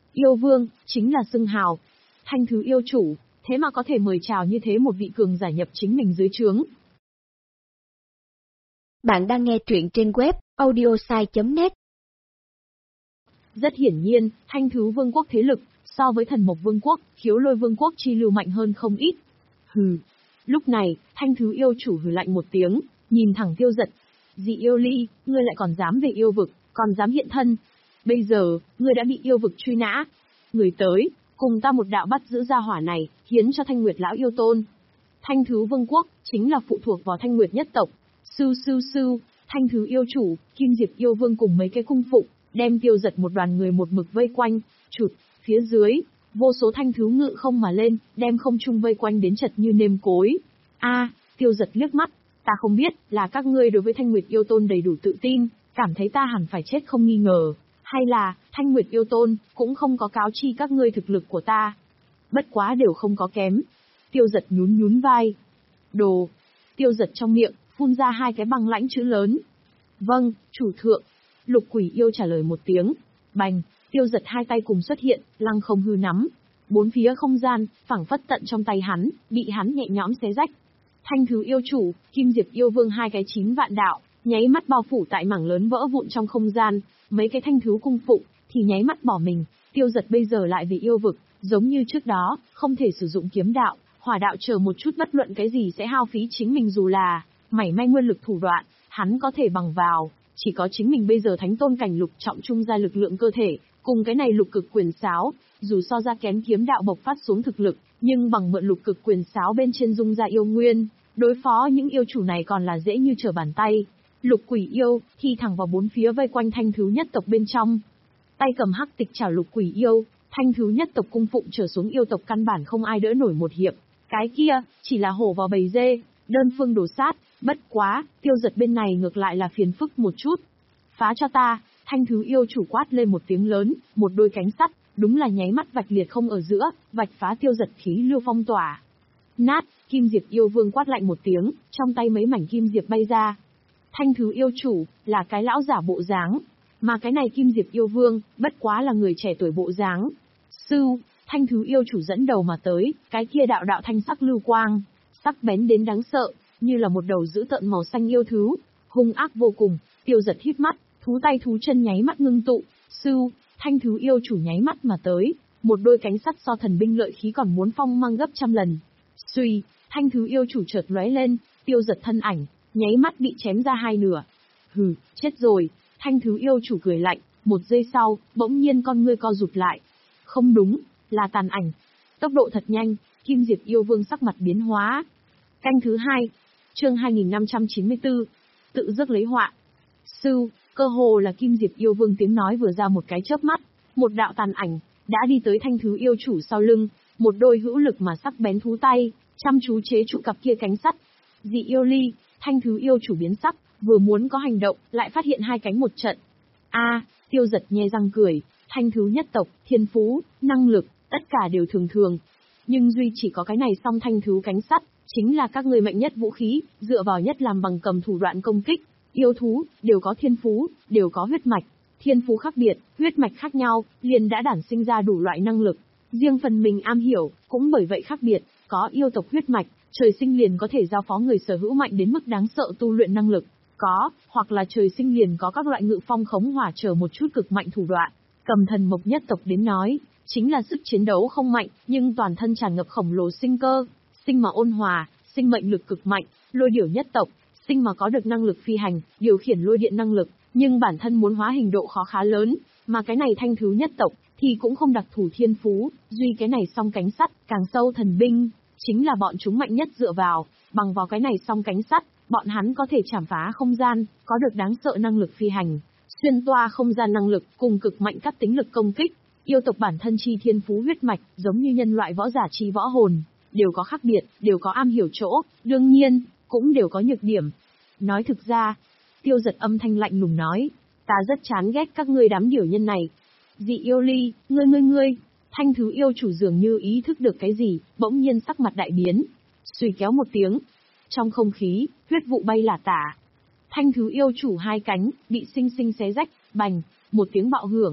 Yêu vương, chính là xưng hào. Thanh thứ yêu chủ, thế mà có thể mời chào như thế một vị cường giả nhập chính mình dưới trướng. Bạn đang nghe truyện trên web audiosai chấm net. Rất hiển nhiên, Thanh thứ vương quốc thế lực, so với Thần Mộc vương quốc, Khiếu Lôi vương quốc chi lưu mạnh hơn không ít. Hừ. Lúc này, Thanh thứ yêu chủ hừ lạnh một tiếng, nhìn thẳng Tiêu Dật. Dị yêu ly, ngươi lại còn dám về yêu vực, còn dám hiện thân. Bây giờ, ngươi đã bị yêu vực truy nã. Người tới, cùng ta một đạo bắt giữ gia hỏa này, hiến cho Thanh Nguyệt lão yêu tôn. Thanh thứ vương quốc, chính là phụ thuộc vào Thanh Nguyệt nhất tộc. Sư sư sư, Thanh thứ yêu chủ, Kim Diệp yêu vương cùng mấy cái cung phụng, đem Tiêu Dật một đoàn người một mực vây quanh, chụt, phía dưới, vô số thanh thứ ngự không mà lên, đem không trung vây quanh đến chật như nêm cối. A, à, Tiêu Dật liếc mắt, ta không biết, là các ngươi đối với Thanh Nguyệt yêu tôn đầy đủ tự tin, cảm thấy ta hẳn phải chết không nghi ngờ, hay là, Thanh Nguyệt yêu tôn, cũng không có cáo chi các ngươi thực lực của ta. Bất quá đều không có kém. Tiêu Dật nhún nhún vai. Đồ. Tiêu Dật trong miệng, phun ra hai cái băng lãnh chữ lớn. Vâng, chủ thượng. Lục quỷ yêu trả lời một tiếng. Bành, Tiêu Dật hai tay cùng xuất hiện, lăng không hư nắm. Bốn phía không gian, phẳng phất tận trong tay hắn, bị hắn nhẹ nhõm xé rách. Thanh thứ yêu chủ, Kim Diệp yêu vương hai cái chín vạn đạo, nháy mắt bao phủ tại mảng lớn vỡ vụn trong không gian, mấy cái thanh thứ cung phụng, thì nháy mắt bỏ mình. Tiêu Dật bây giờ lại về yêu vực, giống như trước đó, không thể sử dụng kiếm đạo, hỏa đạo chờ một chút bất luận cái gì sẽ hao phí chính mình dù là mảy may nguyên lực thủ đoạn, hắn có thể bằng vào, chỉ có chính mình bây giờ thánh tôn cảnh lục trọng trung ra lực lượng cơ thể, cùng cái này lục cực quyền sáo, dù so ra kém kiếm đạo bộc phát xuống thực lực, nhưng bằng mượn lục cực quyền sáo bên trên dung ra yêu nguyên, đối phó những yêu chủ này còn là dễ như trở bàn tay. Lục quỷ yêu, thì thẳng vào bốn phía vây quanh thanh thứ nhất tộc bên trong. Tay cầm hắc tịch chảo lục quỷ yêu, thanh thứ nhất tộc cung phụng trở xuống yêu tộc căn bản không ai đỡ nổi một hiệp. Cái kia, chỉ là hổ vào bầy dê, đơn phương đổ sát, bất quá, Tiêu Dật bên này ngược lại là phiền phức một chút. Phá cho ta, thanh thứ yêu chủ quát lên một tiếng lớn, một đôi cánh sắt, đúng là nháy mắt vạch liệt không ở giữa, vạch phá Tiêu Dật khí lưu phong tỏa. Nát, Kim Diệp yêu vương quát lạnh một tiếng, trong tay mấy mảnh kim diệp bay ra. Thanh thứ yêu chủ, là cái lão giả bộ dáng, mà cái này Kim Diệp yêu vương, bất quá là người trẻ tuổi bộ dáng. Sư, thanh thứ yêu chủ dẫn đầu mà tới, cái kia đạo đạo thanh sắc lưu quang, sắc bén đến đáng sợ, như là một đầu dữ tợn màu xanh yêu thú, hung ác vô cùng. Tiêu Dật híp mắt, thú tay thú chân nháy mắt ngưng tụ. Sư, thanh thứ yêu chủ nháy mắt mà tới, một đôi cánh sắt so thần binh lợi khí còn muốn phong mang gấp trăm lần. Suy, thanh thứ yêu chủ chợt lóe lên, Tiêu Dật thân ảnh, nháy mắt bị chém ra hai nửa. Hừ, chết rồi. Thanh thứ yêu chủ cười lạnh, một giây sau, bỗng nhiên con ngươi co rụt lại. Không đúng, là tàn ảnh. Tốc độ thật nhanh, Kim Diệp yêu vương sắc mặt biến hóa. Canh thứ hai, chương hai nghìn năm trăm chín mươi tư, tự rước lấy họa. Sư, cơ hồ là Kim Diệp yêu vương tiếng nói vừa ra một cái chớp mắt, một đạo tàn ảnh, đã đi tới thanh thứ yêu chủ sau lưng, một đôi hữu lực mà sắc bén thú tay, chăm chú chế trụ cặp kia cánh sắt. Dị yêu ly, thanh thứ yêu chủ biến sắc, vừa muốn có hành động, lại phát hiện hai cánh một trận. A, à, Tiêu Dật nhe răng cười, thanh thứ nhất tộc, thiên phú, năng lực, tất cả đều thường thường. Nhưng duy chỉ có cái này song thanh thứ cánh sắt, chính là các người mạnh nhất vũ khí, dựa vào nhất làm bằng cầm thủ đoạn công kích. Yêu thú, đều có thiên phú, đều có huyết mạch. Thiên phú khác biệt, huyết mạch khác nhau, liền đã đản sinh ra đủ loại năng lực. Riêng phần mình am hiểu, cũng bởi vậy khác biệt, có yêu tộc huyết mạch, trời sinh liền có thể giao phó người sở hữu mạnh đến mức đáng sợ tu luyện năng lực. Có, hoặc là trời sinh liền có các loại ngự phong khống hỏa trở một chút cực mạnh thủ đoạn. Cầm Thần Mộc nhất tộc đến nói, chính là sức chiến đấu không mạnh, nhưng toàn thân tràn ngập khổng lồ sinh cơ, sinh mà ôn hòa, sinh mệnh lực cực mạnh. Lôi điểu nhất tộc, sinh mà có được năng lực phi hành, điều khiển lôi điện năng lực, nhưng bản thân muốn hóa hình độ khó khá lớn, mà cái này thanh thứ nhất tộc thì cũng không đặc thù thiên phú, duy cái này song cánh sắt, càng sâu thần binh, chính là bọn chúng mạnh nhất dựa vào, bằng vào cái này song cánh sắt, bọn hắn có thể chảm phá không gian, có được đáng sợ năng lực phi hành, xuyên toa không gian năng lực, cùng cực mạnh các tính lực công kích. Yêu tộc bản thân chi thiên phú huyết mạch, giống như nhân loại võ giả chi võ hồn, đều có khác biệt, đều có am hiểu chỗ, đương nhiên, cũng đều có nhược điểm. Nói thực ra, Tiêu Dật âm thanh lạnh lùng nói, ta rất chán ghét các ngươi đám điểu nhân này. Dị yêu ly, ngươi ngươi ngươi, thanh thứ yêu chủ dường như ý thức được cái gì, bỗng nhiên sắc mặt đại biến, suy kéo một tiếng. Trong không khí, huyết vụ bay lả tả. Thanh thứ yêu chủ hai cánh, bị sinh sinh xé rách, bành, một tiếng bạo hưởng.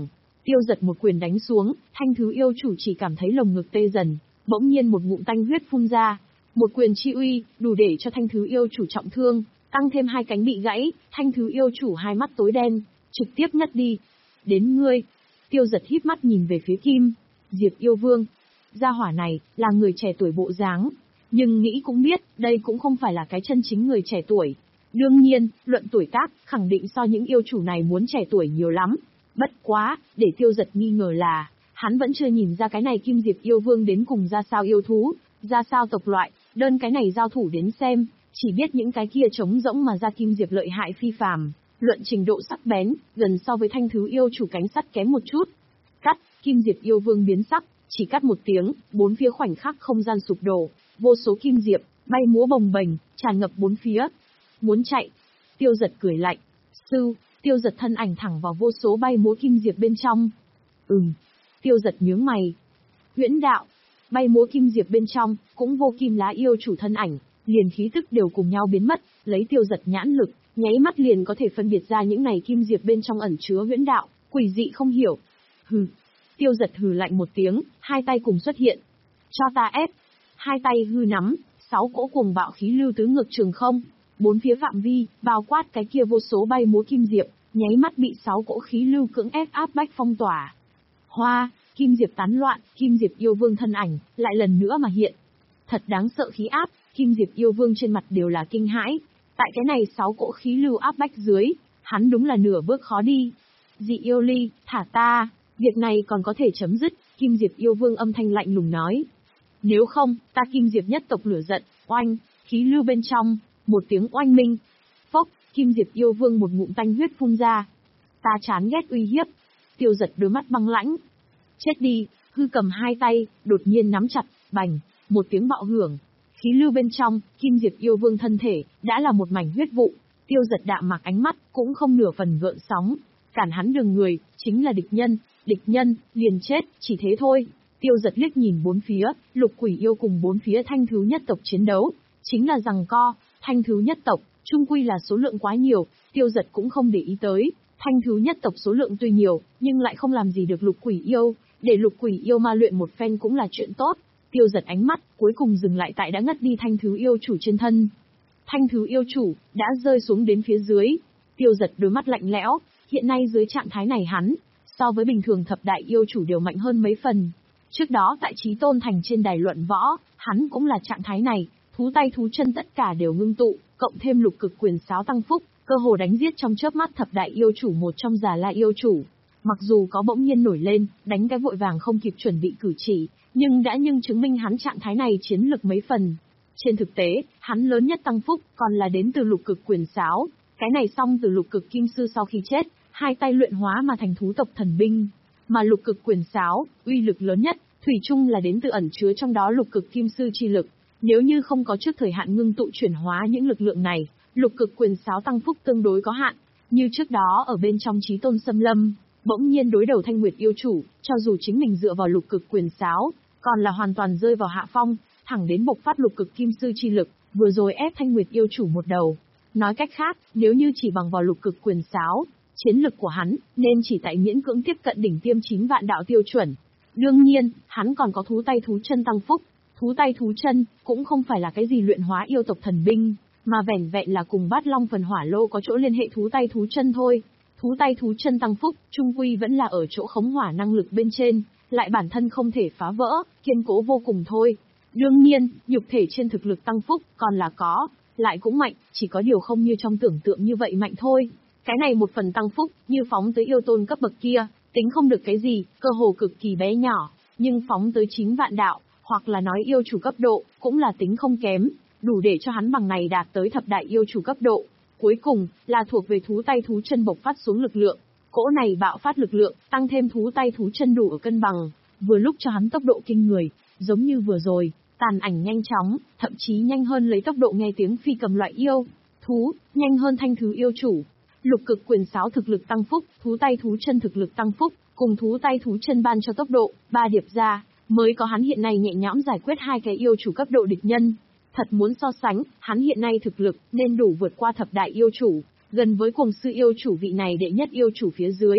Tiêu Giật một quyền đánh xuống, Thanh Thứ yêu chủ chỉ cảm thấy lồng ngực tê dần, bỗng nhiên một ngụm tanh huyết phun ra. Một quyền chi uy, đủ để cho Thanh Thứ yêu chủ trọng thương, tăng thêm hai cánh bị gãy, Thanh Thứ yêu chủ hai mắt tối đen, trực tiếp ngất đi. Đến ngươi. Tiêu Giật híp mắt nhìn về phía Kim Diệp yêu vương. Gia hỏa này, là người trẻ tuổi bộ dáng, nhưng nghĩ cũng biết, đây cũng không phải là cái chân chính người trẻ tuổi. Đương nhiên, luận tuổi tác, khẳng định so những yêu chủ này muốn trẻ tuổi nhiều lắm. Bất quá, để Tiêu Giật nghi ngờ là, hắn vẫn chưa nhìn ra cái này Kim Diệp yêu vương đến cùng ra sao yêu thú, ra sao tộc loại, đơn cái này giao thủ đến xem, chỉ biết những cái kia trống rỗng mà ra Kim Diệp lợi hại phi phàm, luận trình độ sắc bén, gần so với Thanh Thứ yêu chủ cánh sắt kém một chút. Cắt, Kim Diệp yêu vương biến sắc, chỉ cắt một tiếng, bốn phía khoảnh khắc không gian sụp đổ, vô số kim diệp bay múa bồng bềnh, tràn ngập bốn phía. Muốn chạy? Tiêu Giật cười lạnh. Sư, Tiêu Giật thân ảnh thẳng vào vô số bay múa kim diệp bên trong. Ừm. Tiêu Giật nhướng mày. Huyễn đạo. Bay múa kim diệp bên trong, cũng vô kim lá yêu chủ thân ảnh, liền khí tức đều cùng nhau biến mất, lấy Tiêu Giật nhãn lực, nháy mắt liền có thể phân biệt ra những này kim diệp bên trong ẩn chứa huyễn đạo, quỷ dị không hiểu. Hừ. Tiêu Giật hừ lạnh một tiếng, hai tay cùng xuất hiện. Cho ta ép. Hai tay hư nắm, sáu cỗ cuồng bạo khí lưu tứ ngược trường không, bốn phía phạm vi, bao quát cái kia vô số bay múa kim diệp, nháy mắt bị sáu cỗ khí lưu cưỡng ép áp bách phong tỏa. Hoa, kim diệp tán loạn, Kim Diệp yêu vương thân ảnh, lại lần nữa mà hiện. Thật đáng sợ khí áp, Kim Diệp yêu vương trên mặt đều là kinh hãi. Tại cái này sáu cỗ khí lưu áp bách dưới, hắn đúng là nửa bước khó đi. Dị yêu ly, thả ta, việc này còn có thể chấm dứt, Kim Diệp yêu vương âm thanh lạnh lùng nói. Nếu không, ta Kim Diệp nhất tộc lửa giận, oanh, khí lưu bên trong, một tiếng oanh minh. Phốc, Kim Diệp yêu vương một ngụm tanh huyết phun ra. Ta chán ghét uy hiếp. Tiêu Giật đôi mắt băng lãnh. Chết đi, hư cầm hai tay, đột nhiên nắm chặt, bành, một tiếng bạo hưởng. Khí lưu bên trong, Kim Diệp yêu vương thân thể, đã là một mảnh huyết vụ. Tiêu Giật đạm mạc ánh mắt, cũng không nửa phần gợn sóng. Cản hắn đường người, chính là địch nhân, địch nhân, liền chết, chỉ thế thôi. Tiêu Giật liếc nhìn bốn phía, Lục Quỷ yêu cùng bốn phía Thanh Thứ nhất tộc chiến đấu, chính là giằng co, Thanh Thứ nhất tộc, chung quy là số lượng quá nhiều, Tiêu Giật cũng không để ý tới. Thanh Thứ nhất tộc số lượng tuy nhiều, nhưng lại không làm gì được Lục Quỷ yêu, để Lục Quỷ yêu ma luyện một phen cũng là chuyện tốt. Tiêu Giật ánh mắt, cuối cùng dừng lại tại đã ngất đi Thanh Thứ yêu chủ trên thân. Thanh Thứ yêu chủ, đã rơi xuống đến phía dưới. Tiêu Giật đôi mắt lạnh lẽo, hiện nay dưới trạng thái này hắn, so với bình thường thập đại yêu chủ đều mạnh hơn mấy phần. Trước đó tại Chí Tôn Thành trên đài luận võ, hắn cũng là trạng thái này, thú tay thú chân tất cả đều ngưng tụ, cộng thêm lục cực quyền sáo tăng phúc, cơ hồ đánh giết trong chớp mắt thập đại yêu chủ một trong Già La yêu chủ. Mặc dù có bỗng nhiên nổi lên, đánh cái vội vàng không kịp chuẩn bị cử chỉ, nhưng đã nhưng chứng minh hắn trạng thái này chiến lực mấy phần. Trên thực tế, hắn lớn nhất tăng phúc còn là đến từ lục cực quyền sáo, cái này xong từ lục cực kim sư sau khi chết, hai tay luyện hóa mà thành thú tộc thần binh. Mà lục cực quyền sáo, uy lực lớn nhất, thủy chung là đến từ ẩn chứa trong đó lục cực kim sư chi lực. Nếu như không có trước thời hạn ngưng tụ chuyển hóa những lực lượng này, lục cực quyền sáo tăng phúc tương đối có hạn. Như trước đó ở bên trong Chí Tôn Xâm Lâm, bỗng nhiên đối đầu Thanh Nguyệt yêu chủ, cho dù chính mình dựa vào lục cực quyền sáo, còn là hoàn toàn rơi vào hạ phong, thẳng đến bộc phát lục cực kim sư chi lực, vừa rồi ép Thanh Nguyệt yêu chủ một đầu. Nói cách khác, nếu như chỉ bằng vào lục cực quyền sáo, chiến lực của hắn, nên chỉ tại miễn cưỡng tiếp cận đỉnh tiêm chín vạn đạo tiêu chuẩn. Đương nhiên, hắn còn có thú tay thú chân tăng phúc. Thú tay thú chân, cũng không phải là cái gì luyện hóa yêu tộc thần binh, mà vẻn vẹn là cùng Bát Long phần hỏa lô có chỗ liên hệ thú tay thú chân thôi. Thú tay thú chân tăng phúc, trung quy vẫn là ở chỗ khống hỏa năng lực bên trên, lại bản thân không thể phá vỡ, kiên cố vô cùng thôi. Đương nhiên, nhục thể trên thực lực tăng phúc, còn là có, lại cũng mạnh, chỉ có điều không như trong tưởng tượng như vậy mạnh thôi. Cái này một phần tăng phúc, như phóng tới yêu tôn cấp bậc kia, tính không được cái gì, cơ hồ cực kỳ bé nhỏ, nhưng phóng tới chín vạn đạo, hoặc là nói yêu chủ cấp độ, cũng là tính không kém, đủ để cho hắn bằng này đạt tới thập đại yêu chủ cấp độ. Cuối cùng, là thuộc về thú tay thú chân bộc phát xuống lực lượng. Cỗ này bạo phát lực lượng, tăng thêm thú tay thú chân đủ ở cân bằng, vừa lúc cho hắn tốc độ kinh người, giống như vừa rồi, tàn ảnh nhanh chóng, thậm chí nhanh hơn lấy tốc độ nghe tiếng phi cầm loại yêu. Thú, nhanh hơn Thanh Thứ yêu chủ. Lục cực quyền sáo thực lực tăng phúc, thú tay thú chân thực lực tăng phúc, cùng thú tay thú chân ban cho tốc độ, ba điệp ra, mới có hắn hiện nay nhẹ nhõm giải quyết hai cái yêu chủ cấp độ địch nhân. Thật muốn so sánh, hắn hiện nay thực lực nên đủ vượt qua thập đại yêu chủ, gần với cuồng sư yêu chủ vị này đệ nhất yêu chủ phía dưới.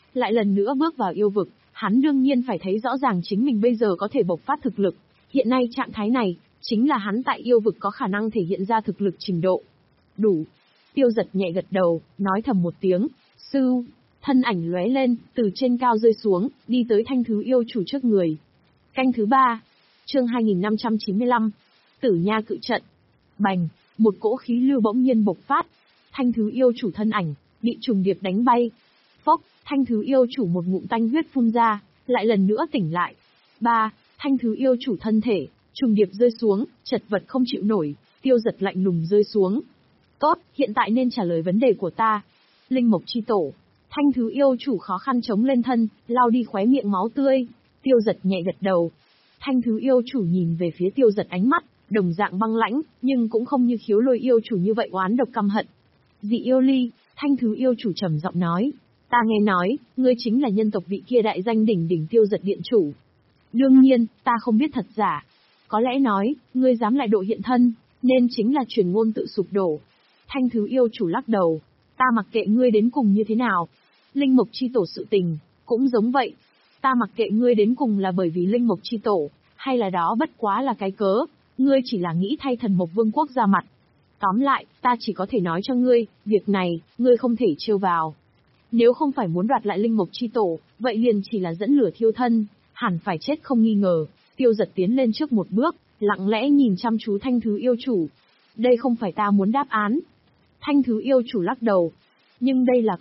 lại lần nữa bước vào yêu vực, hắn đương nhiên phải thấy rõ ràng chính mình bây giờ có thể bộc phát thực lực. Hiện nay trạng thái này, chính là hắn tại yêu vực có khả năng thể hiện ra thực lực trình độ. Đủ. Tiêu Giật nhẹ gật đầu, nói thầm một tiếng, sư, thân ảnh lóe lên, từ trên cao rơi xuống, đi tới Thanh Thứ Yêu Chủ trước người. Canh thứ ba, chương hai nghìn năm trăm chín mươi lăm, Tử Nha Cự Trận. Bành, một cỗ khí lưu bỗng nhiên bộc phát, Thanh Thứ Yêu Chủ thân ảnh bị trùng điệp đánh bay. Phốc, Thanh Thứ Yêu Chủ một ngụm tanh huyết phun ra, lại lần nữa tỉnh lại. Ba, Thanh Thứ Yêu Chủ thân thể trùng điệp rơi xuống, chật vật không chịu nổi. Tiêu Giật lạnh lùng rơi xuống. Tốt, hiện tại nên trả lời vấn đề của ta. Linh Mộc Chi Tổ. Thanh Thứ Yêu Chủ khó khăn chống lên thân, lau đi khóe miệng máu tươi. Tiêu Giật nhẹ gật đầu. Thanh Thứ Yêu Chủ nhìn về phía Tiêu Giật, ánh mắt đồng dạng băng lãnh, nhưng cũng không như Khiếu Lôi Yêu Chủ như vậy oán độc căm hận. Dị Yêu Ly. Thanh Thứ Yêu Chủ trầm giọng nói, ta nghe nói, ngươi chính là nhân tộc vị kia đại danh đỉnh đỉnh Tiêu Giật điện chủ. Đương nhiên, ta không biết thật giả. Có lẽ nói, ngươi dám lại độ hiện thân, nên chính là truyền ngôn tự sụp đổ. Thanh Thứ Yêu Chủ lắc đầu, ta mặc kệ ngươi đến cùng như thế nào. Linh Mộc Chi Tổ sự tình, cũng giống vậy. Ta mặc kệ ngươi đến cùng là bởi vì Linh Mộc Chi Tổ, hay là đó bất quá là cái cớ, ngươi chỉ là nghĩ thay Thần Mộc Vương quốc ra mặt. Tóm lại, ta chỉ có thể nói cho ngươi, việc này, ngươi không thể trêu vào. Nếu không phải muốn đoạt lại Linh Mộc Chi Tổ, vậy liền chỉ là dẫn lửa thiêu thân, hẳn phải chết không nghi ngờ. Tiêu Giật tiến lên trước một bước, lặng lẽ nhìn chăm chú Thanh Thứ Yêu Chủ. Đây không phải ta muốn đáp án. Thanh Thứ Yêu Chủ lắc đầu. Nhưng đây là